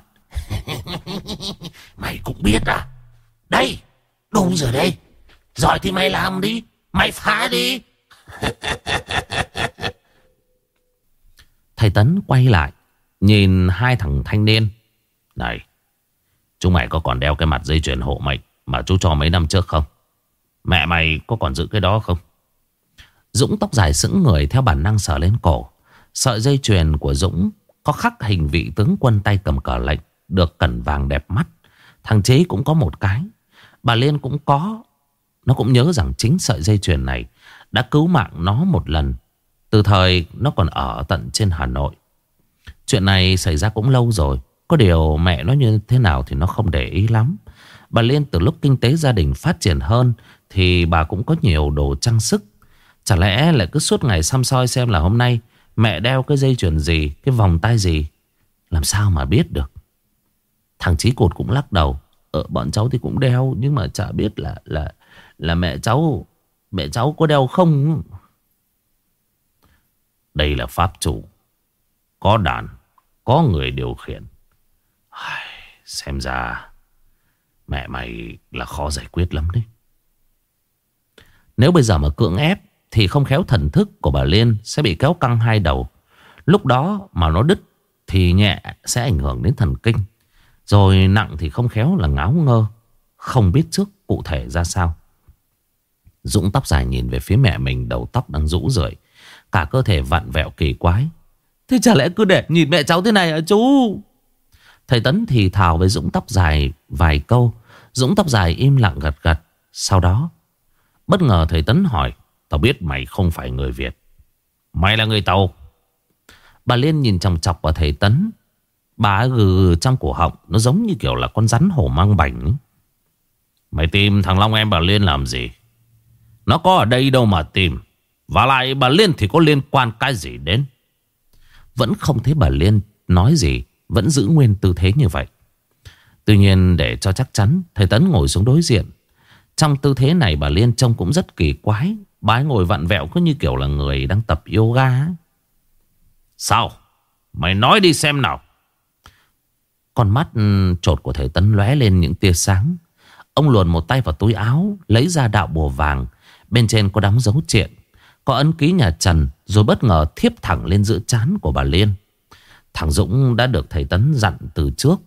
Mày cũng biết à? Đây, đúng rồi đây. Giỏi thì mày làm đi, mày phá đi. Thầy Tấn quay lại nhìn hai thằng thanh niên. Này, chúng mày có còn đeo cái mặt dây chuyền hộ mệnh mà chú cho mấy năm trước không? Mẹ mày có còn giữ cái đó không? Dũng tóc dài sững người theo bản năng sờ lên cổ. Sợi dây chuyền của Dũng có khắc hình vị tướng quân tay cầm cờ lệnh, được cẩn vàng đẹp mắt. Thằng Chế cũng có một cái. Bà Liên cũng có. Nó cũng nhớ rằng chính sợi dây chuyền này đã cứu mạng nó một lần, từ thời nó còn ở tận trên Hà Nội. Chuyện này xảy ra cũng lâu rồi. Có điều mẹ nó như thế nào thì nó không để ý lắm. Bà Liên từ lúc kinh tế gia đình phát triển hơn thì bà cũng có nhiều đồ trang sức. Chả lẽ lại cứ suốt ngày săm soi xem là hôm nay mẹ đeo cái dây chuyền gì, cái vòng tay gì? Làm sao mà biết được. Thằng Chí Cột cũng lắc đầu. Ờ, bọn cháu thì cũng đeo, nhưng mà chả biết là là là mẹ cháu mẹ cháu có đeo không. Đây là pháp chủ, có đàn, có người điều khiển. Xem ra mẹ mày là khó giải quyết lắm đấy. Nếu bây giờ mà cưỡng ép thì không khéo thần thức của bà Liên sẽ bị kéo căng hai đầu. Lúc đó mà nó đứt thì nhẹ sẽ ảnh hưởng đến thần kinh, rồi nặng thì không khéo là ngáo ngơ, không biết trước cụ thể ra sao. Dũng tóc dài nhìn về phía mẹ mình, đầu tóc đang rũ rượi, cả cơ thể vặn vẹo kỳ quái. Thế chả lẽ cứ để nhìn mẹ cháu thế này hả chú? Thầy Tấn thì thào với Dũng tóc dài vài câu. Dũng tóc dài im lặng gật gật. Sau đó bất ngờ thầy Tấn hỏi, tao biết mày không phải người Việt, mày là người Tàu. Bà Liên nhìn chòng chọc vào thầy Tấn. Bà gừ trong cổ họng, nó giống như kiểu là con rắn hổ mang bành. Mày tìm thằng Long em bà Liên làm gì? Nó có ở đây đâu mà tìm. Và lại bà Liên thì có liên quan cái gì đến? Vẫn không thấy bà Liên nói gì, vẫn giữ nguyên tư thế như vậy. Tuy nhiên để cho chắc chắn, thầy Tấn ngồi xuống đối diện. Trong tư thế này bà Liên trông cũng rất kỳ quái. Bà ấy ngồi vặn vẹo cứ như kiểu là người đang tập yoga. Sao? Mày nói đi xem nào. Con mắt trột của thầy Tấn lóe lên những tia sáng. Ông luồn một tay vào túi áo, lấy ra đạo bùa vàng. Bên trên có đóng dấu triện, có ấn ký nhà Trần, rồi bất ngờ thiếp thẳng lên giữa trán của bà Liên. Thằng Dũng đã được thầy Tấn dặn từ trước.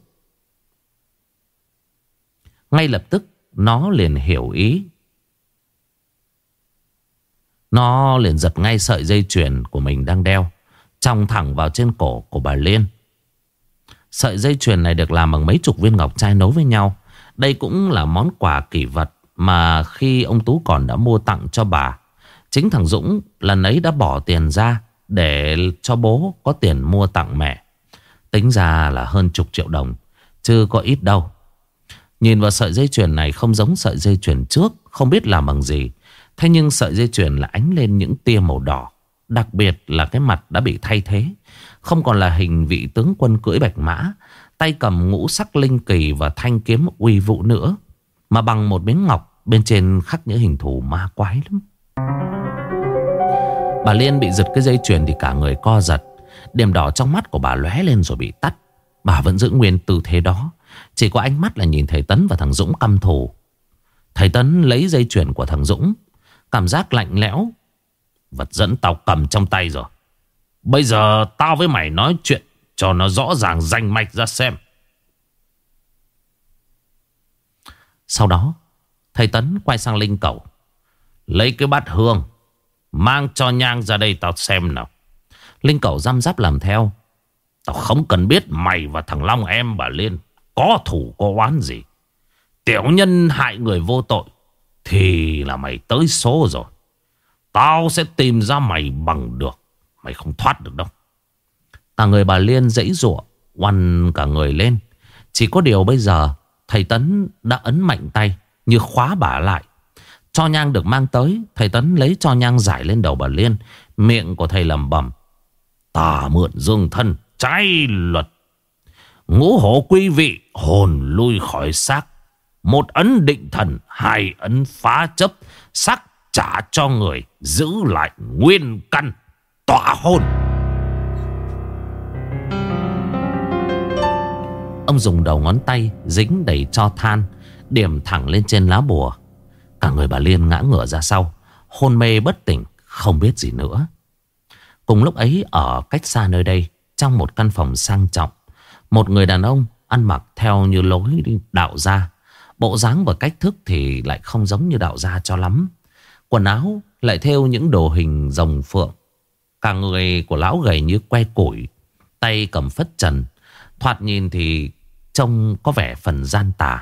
Ngay lập tức nó liền hiểu ý. Nó liền giật ngay sợi dây chuyền của mình đang đeo, chòng thẳng vào trên cổ của bà Liên. Sợi dây chuyền này được làm bằng mấy chục viên ngọc trai nối với nhau. Đây cũng là món quà kỷ vật mà khi ông Tú còn đã mua tặng cho bà. Chính thằng Dũng lần ấy đã bỏ tiền ra để cho bố có tiền mua tặng mẹ. Tính ra là hơn chục triệu đồng, chứ có ít đâu. Nhìn vào sợi dây chuyền này không giống sợi dây chuyền trước, không biết làm bằng gì. Thế nhưng sợi dây chuyền là ánh lên những tia màu đỏ. Đặc biệt là cái mặt đã bị thay thế, không còn là hình vị tướng quân cưỡi bạch mã, tay cầm ngũ sắc linh kỳ và thanh kiếm uy vũ nữa, mà bằng một miếng ngọc bên trên khắc những hình thù ma quái lắm. Bà Liên bị giật cái dây chuyền thì cả người co giật. Điểm đỏ trong mắt của bà lóe lên rồi bị tắt. Bà vẫn giữ nguyên tư thế đó, chỉ có ánh mắt là nhìn thầy Tấn và thằng Dũng căm thù. Thầy Tấn lấy dây chuyền của thằng Dũng, cảm giác lạnh lẽo. Vật dẫn tao cầm trong tay rồi. Bây giờ tao với mày nói chuyện cho nó rõ ràng rành mạch ra xem. Sau đó thầy Tấn quay sang Linh Cẩu. Lấy cái bát hương, mang cho nhang ra đây tao xem nào. Linh Cẩu răm rắp làm theo. Tao không cần biết mày và thằng Long em bà Liên có thủ có oán gì. Tiểu nhân hại người vô tội thì là mày tới số rồi. Tao sẽ tìm ra mày bằng được. Mày không thoát được đâu. Cả người bà Liên giãy giụa, oằn cả người lên. Chỉ có điều bây giờ thầy Tấn đã ấn mạnh tay như khóa bà lại. Tro nhang được mang tới, thầy Tấn lấy tro nhang rải lên đầu bà Liên. Miệng của thầy lẩm bẩm: "Ta mượn dương thân, trái luật. Ngũ hổ quý vị, hồn lui khỏi xác. Một ấn định thần, hai ấn phá chấp. Xác trả cho người, giữ lại nguyên căn, tọa hồn." Ông dùng đầu ngón tay dính đầy tro than, điểm thẳng lên trên lá bùa. Cả người bà Liên ngã ngửa ra sau, hôn mê bất tỉnh, không biết gì nữa. Cùng lúc ấy, ở cách xa nơi đây, trong một căn phòng sang trọng, một người đàn ông ăn mặc theo như lối đạo gia. Bộ dáng và cách thức thì lại không giống như đạo gia cho lắm. Quần áo lại thêu những đồ hình rồng phượng. Cả người của lão gầy như que củi, tay cầm phất trần, thoạt nhìn thì trông có vẻ phần gian tà.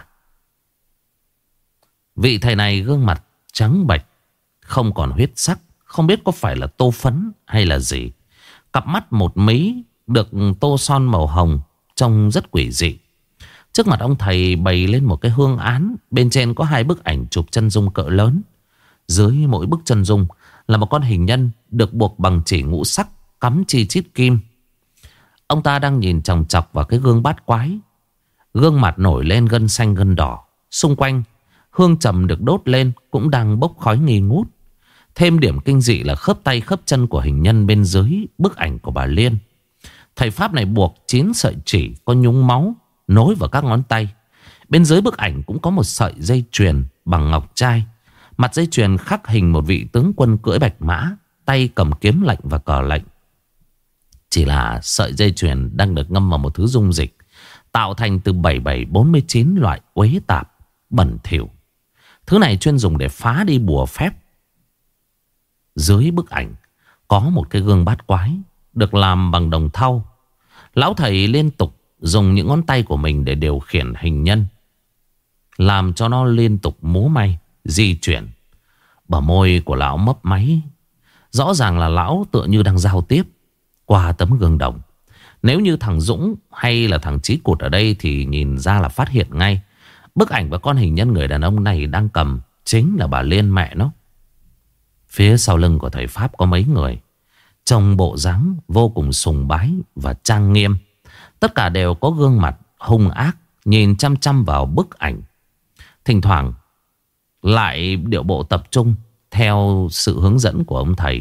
Vị thầy này gương mặt trắng bệch, không còn huyết sắc, không biết có phải là tô phấn hay là gì. Cặp mắt một mí được tô son màu hồng, trông rất quỷ dị. Trước mặt ông thầy bày lên một cái hương án, bên trên có hai bức ảnh chụp chân dung cỡ lớn. Dưới mỗi bức chân dung là một con hình nhân được buộc bằng chỉ ngũ sắc, cắm chi chít kim. Ông ta đang nhìn chòng chọc vào cái gương bát quái. Gương mặt nổi lên gân xanh gân đỏ. Xung quanh hương trầm được đốt lên cũng đang bốc khói nghi ngút. Thêm điểm kinh dị là khớp tay khớp chân của hình nhân bên dưới bức ảnh của bà Liên. Thầy pháp này buộc chín sợi chỉ có nhúng máu nối vào các ngón tay. Bên dưới bức ảnh cũng có một sợi dây chuyền bằng ngọc trai. Mặt dây chuyền khắc hình một vị tướng quân cưỡi bạch mã, tay cầm kiếm lệnh và cờ lệnh. Chỉ là sợi dây chuyền đang được ngâm vào một thứ dung dịch tạo thành từ bảy bảy bốn mươi chín loại uế tạp bẩn thỉu. Thứ này chuyên dùng để phá đi bùa phép. Dưới bức ảnh có một cái gương bát quái được làm bằng đồng thau. Lão thầy liên tục dùng những ngón tay của mình để điều khiển hình nhân, làm cho nó liên tục múa may, di chuyển. Bờ môi của lão mấp máy. Rõ ràng là lão tựa như đang giao tiếp qua tấm gương đồng. Nếu như thằng Dũng hay là thằng Chí Cụt ở đây thì nhìn ra là phát hiện ngay. Bức ảnh và con hình nhân người đàn ông này đang cầm chính là bà Liên mẹ nó. Phía sau lưng của thầy pháp có mấy người, trông bộ dáng vô cùng sùng bái và trang nghiêm. Tất cả đều có gương mặt hung ác, nhìn chăm chăm vào bức ảnh. Thỉnh thoảng lại điệu bộ tập trung theo sự hướng dẫn của ông thầy.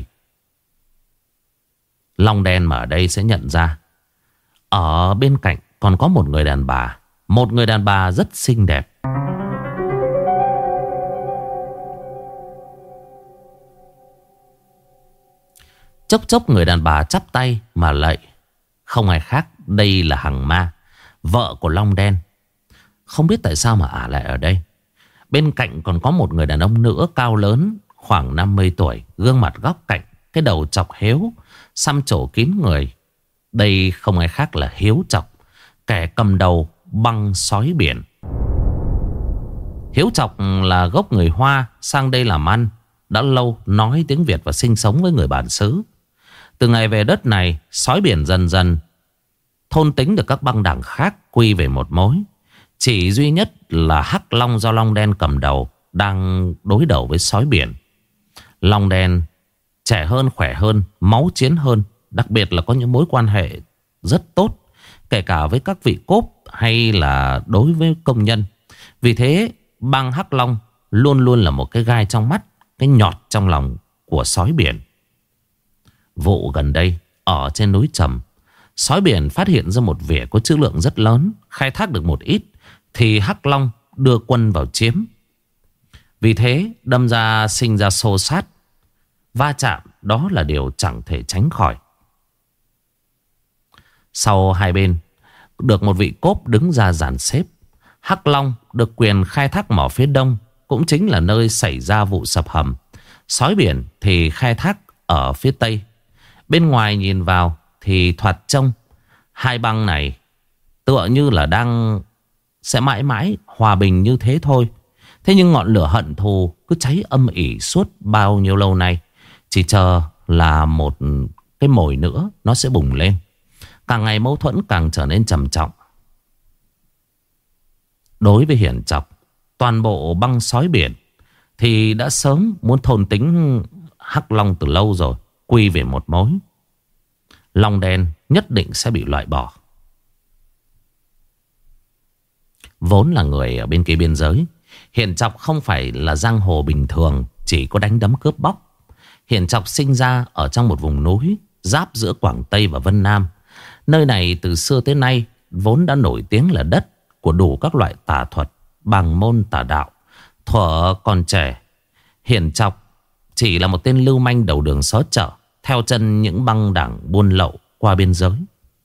Long đen mà ở đây sẽ nhận ra, ở bên cạnh còn có một người đàn bà. Một người đàn bà rất xinh đẹp. Chốc chốc người đàn bà chắp tay mà lạy. Không ai khác, đây là Hằng Ma, vợ của Long đen. Không biết tại sao mà ả lại ở đây. Bên cạnh còn có một người đàn ông nữa cao lớn, khoảng năm mươi tuổi, gương mặt góc cạnh, cái đầu chọc héo, xăm trổ kín người. Đây không ai khác là Hiếu Chọc, kẻ cầm đầu băng sói biển. Hiếu Chọc là gốc người Hoa, sang đây làm ăn, đã lâu nói tiếng Việt và sinh sống với người bản xứ. Từ ngày về đất này, sói biển dần dần thôn tính được các băng đảng khác quy về một mối. Chỉ duy nhất là Hắc Long do Long đen cầm đầu đang đối đầu với sói biển. Long đen trẻ hơn, khỏe hơn, máu chiến hơn, đặc biệt là có những mối quan hệ rất tốt, kể cả với các vị cốp hay là đối với công nhân. Vì thế băng Hắc Long luôn luôn là một cái gai trong mắt, cái nhọt trong lòng của sói biển. Vụ gần đây ở trên núi Trầm, sói biển phát hiện ra một vỉa có trữ lượng rất lớn. Khai thác được một ít thì Hắc Long đưa quân vào chiếm. Vì thế đâm ra sinh ra xô xát, va chạm, đó là điều chẳng thể tránh khỏi. Sau hai bên được một vị cốp đứng ra dàn xếp. Hắc Long được quyền khai thác mỏ phía đông, cũng chính là nơi xảy ra vụ sập hầm. Sói biển thì khai thác ở phía tây. Bên ngoài nhìn vào thì thoạt trông hai băng này tựa như là đang sẽ mãi mãi hòa bình như thế thôi. Thế nhưng ngọn lửa hận thù cứ cháy âm ỉ suốt bao nhiêu lâu nay, chỉ chờ là một cái mồi nữa nó sẽ bùng lên. Càng ngày mâu thuẫn càng trở nên trầm trọng. Đối với Hiển Chọc, toàn bộ băng sói biển thì đã sớm muốn thôn tính Hắc Long từ lâu rồi, quy về một mối. Long đen nhất định sẽ bị loại bỏ. Vốn là người ở bên kia biên giới, Hiền Chọc không phải là giang hồ bình thường chỉ có đánh đấm cướp bóc. Hiền Chọc sinh ra ở trong một vùng núi giáp giữa Quảng Tây và Vân Nam. Nơi này từ xưa tới nay vốn đã nổi tiếng là đất của đủ các loại tà thuật, bằng môn tà đạo. Thuở còn trẻ, Hiền Chọc chỉ là một tên lưu manh đầu đường xó chợ, theo chân những băng đảng buôn lậu qua biên giới.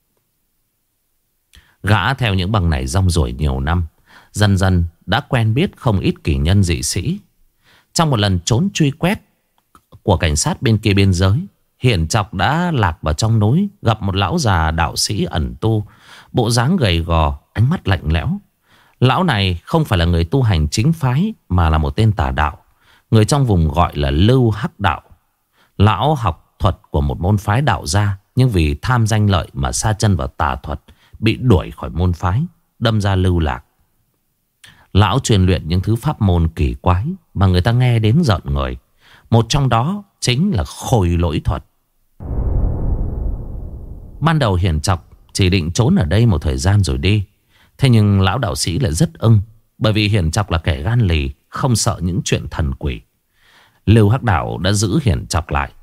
Gã theo những băng này rong ruổi nhiều năm, dần dần đã quen biết không ít kỳ nhân dị sĩ. Trong một lần trốn truy quét của cảnh sát bên kia biên giới, Hiền Chọc đã lạc vào trong núi, gặp một lão già đạo sĩ ẩn tu, bộ dáng gầy gò, ánh mắt lạnh lẽo. Lão này không phải là người tu hành chính phái, mà là một tên tà đạo, người trong vùng gọi là Lưu Hắc Đạo. Lão học thuật của một môn phái đạo gia, nhưng vì tham danh lợi mà sa chân vào tà thuật, bị đuổi khỏi môn phái, đâm ra lưu lạc. Lão truyền luyện những thứ pháp môn kỳ quái mà người ta nghe đến giận người. Một trong đó chính là khôi lỗi thuật. Ban đầu Hiền Chọc chỉ định trốn ở đây một thời gian rồi đi. Thế nhưng lão đạo sĩ lại rất ưng, bởi vì Hiền Chọc là kẻ gan lì, không sợ những chuyện thần quỷ. Lưu Hắc Đạo đã giữ Hiền Chọc lại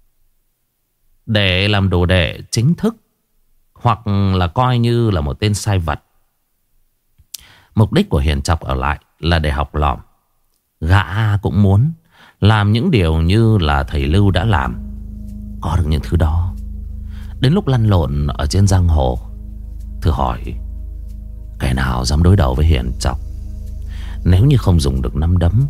để làm đồ đệ chính thức, hoặc là coi như là một tên sai vặt. Mục đích của Hiền Chọc ở lại là để học lỏm. Gã cũng muốn làm những điều như là thầy Lưu đã làm. Có được những thứ đó, đến lúc lăn lộn ở trên giang hồ, thử hỏi kẻ nào dám đối đầu với Hiền Chọc. Nếu như không dùng được nắm đấm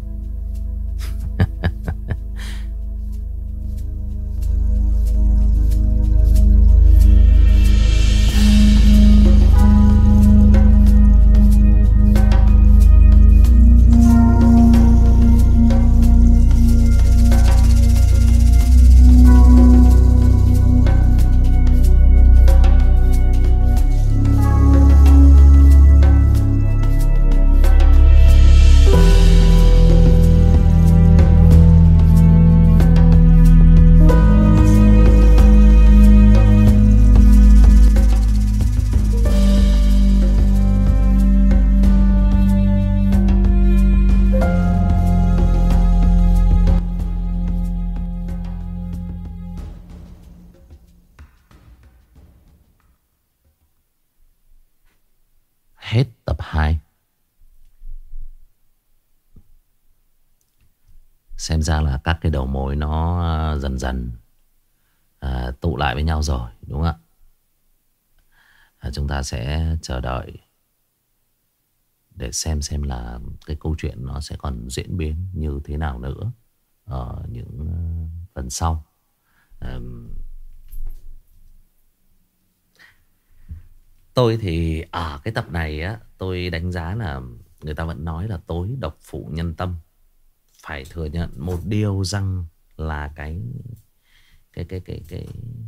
Hết tập hai. Xem ra là các cái đầu mối nó dần dần à, tụ lại với nhau rồi, đúng không ạ? À, chúng ta sẽ chờ đợi để xem xem là cái câu chuyện nó sẽ còn diễn biến như thế nào nữa ở những phần sau. à, Tôi thì ở cái tập này á, tôi đánh giá là người ta vẫn nói là tối độc phụ nhân tâm. Phải thừa nhận một điều rằng là cái cái cái cái cái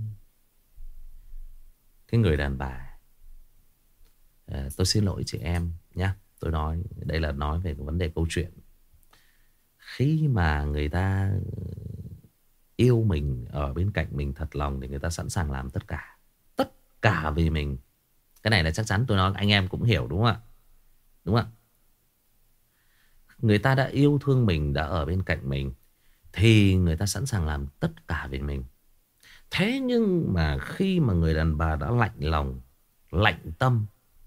cái người đàn bà. À, tôi xin lỗi chị em nhé. Tôi nói đây là nói về cái vấn đề câu chuyện. Khi mà người ta yêu mình, ở bên cạnh mình thật lòng, thì người ta sẵn sàng làm tất cả, tất cả vì mình. Cái này là chắc chắn tôi nói anh em cũng hiểu, đúng không ạ? Đúng không ạ? Người ta đã yêu thương mình, đã ở bên cạnh mình, thì người ta sẵn sàng làm tất cả vì mình. Thế nhưng mà khi mà người đàn bà đã lạnh lòng, lạnh tâm,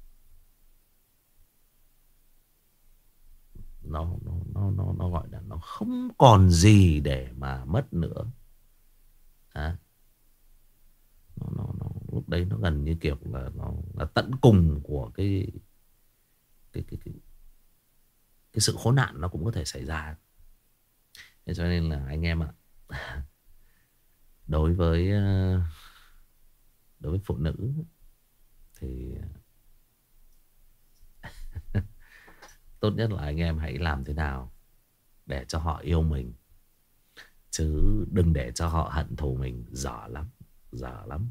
Nó, nó, nó, nó, nó gọi là nó không còn gì để mà mất nữa. À, nó, nó, nó, lúc đấy nó gần như kiểu là nó là tận cùng của cái cái cái cái, cái sự khốn nạn nó cũng có thể xảy ra. Thế cho nên là anh em ạ, đối với đối với phụ nữ thì tốt nhất là anh em hãy làm thế nào để cho họ yêu mình, chứ đừng để cho họ hận thù mình. Dở lắm, dở lắm.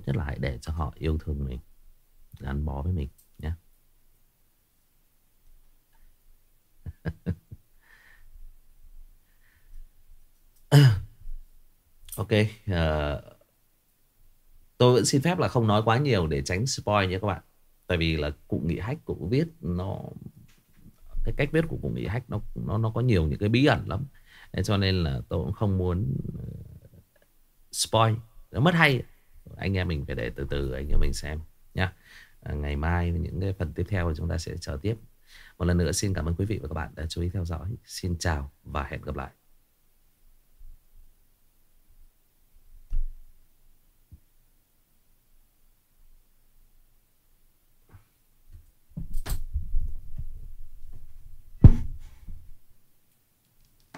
nhất là hãy để cho họ yêu thương mình, gắn bó với mình nhé. Ok, uh, tôi vẫn xin phép là không nói quá nhiều để tránh spoil nhé các bạn. Tại vì là cụ Nghị Hách cụ viết nó, cái cách viết của cụ Nghị Hách nó nó nó có nhiều những cái bí ẩn lắm. Thế cho nên là tôi cũng không muốn spoil, nó mất hay. Anh em mình phải để từ từ anh em mình xem nha. À, ngày mai những cái phần tiếp theo chúng ta sẽ chờ tiếp. Một lần nữa xin cảm ơn quý vị và các bạn đã chú ý theo dõi. Xin chào và hẹn gặp lại.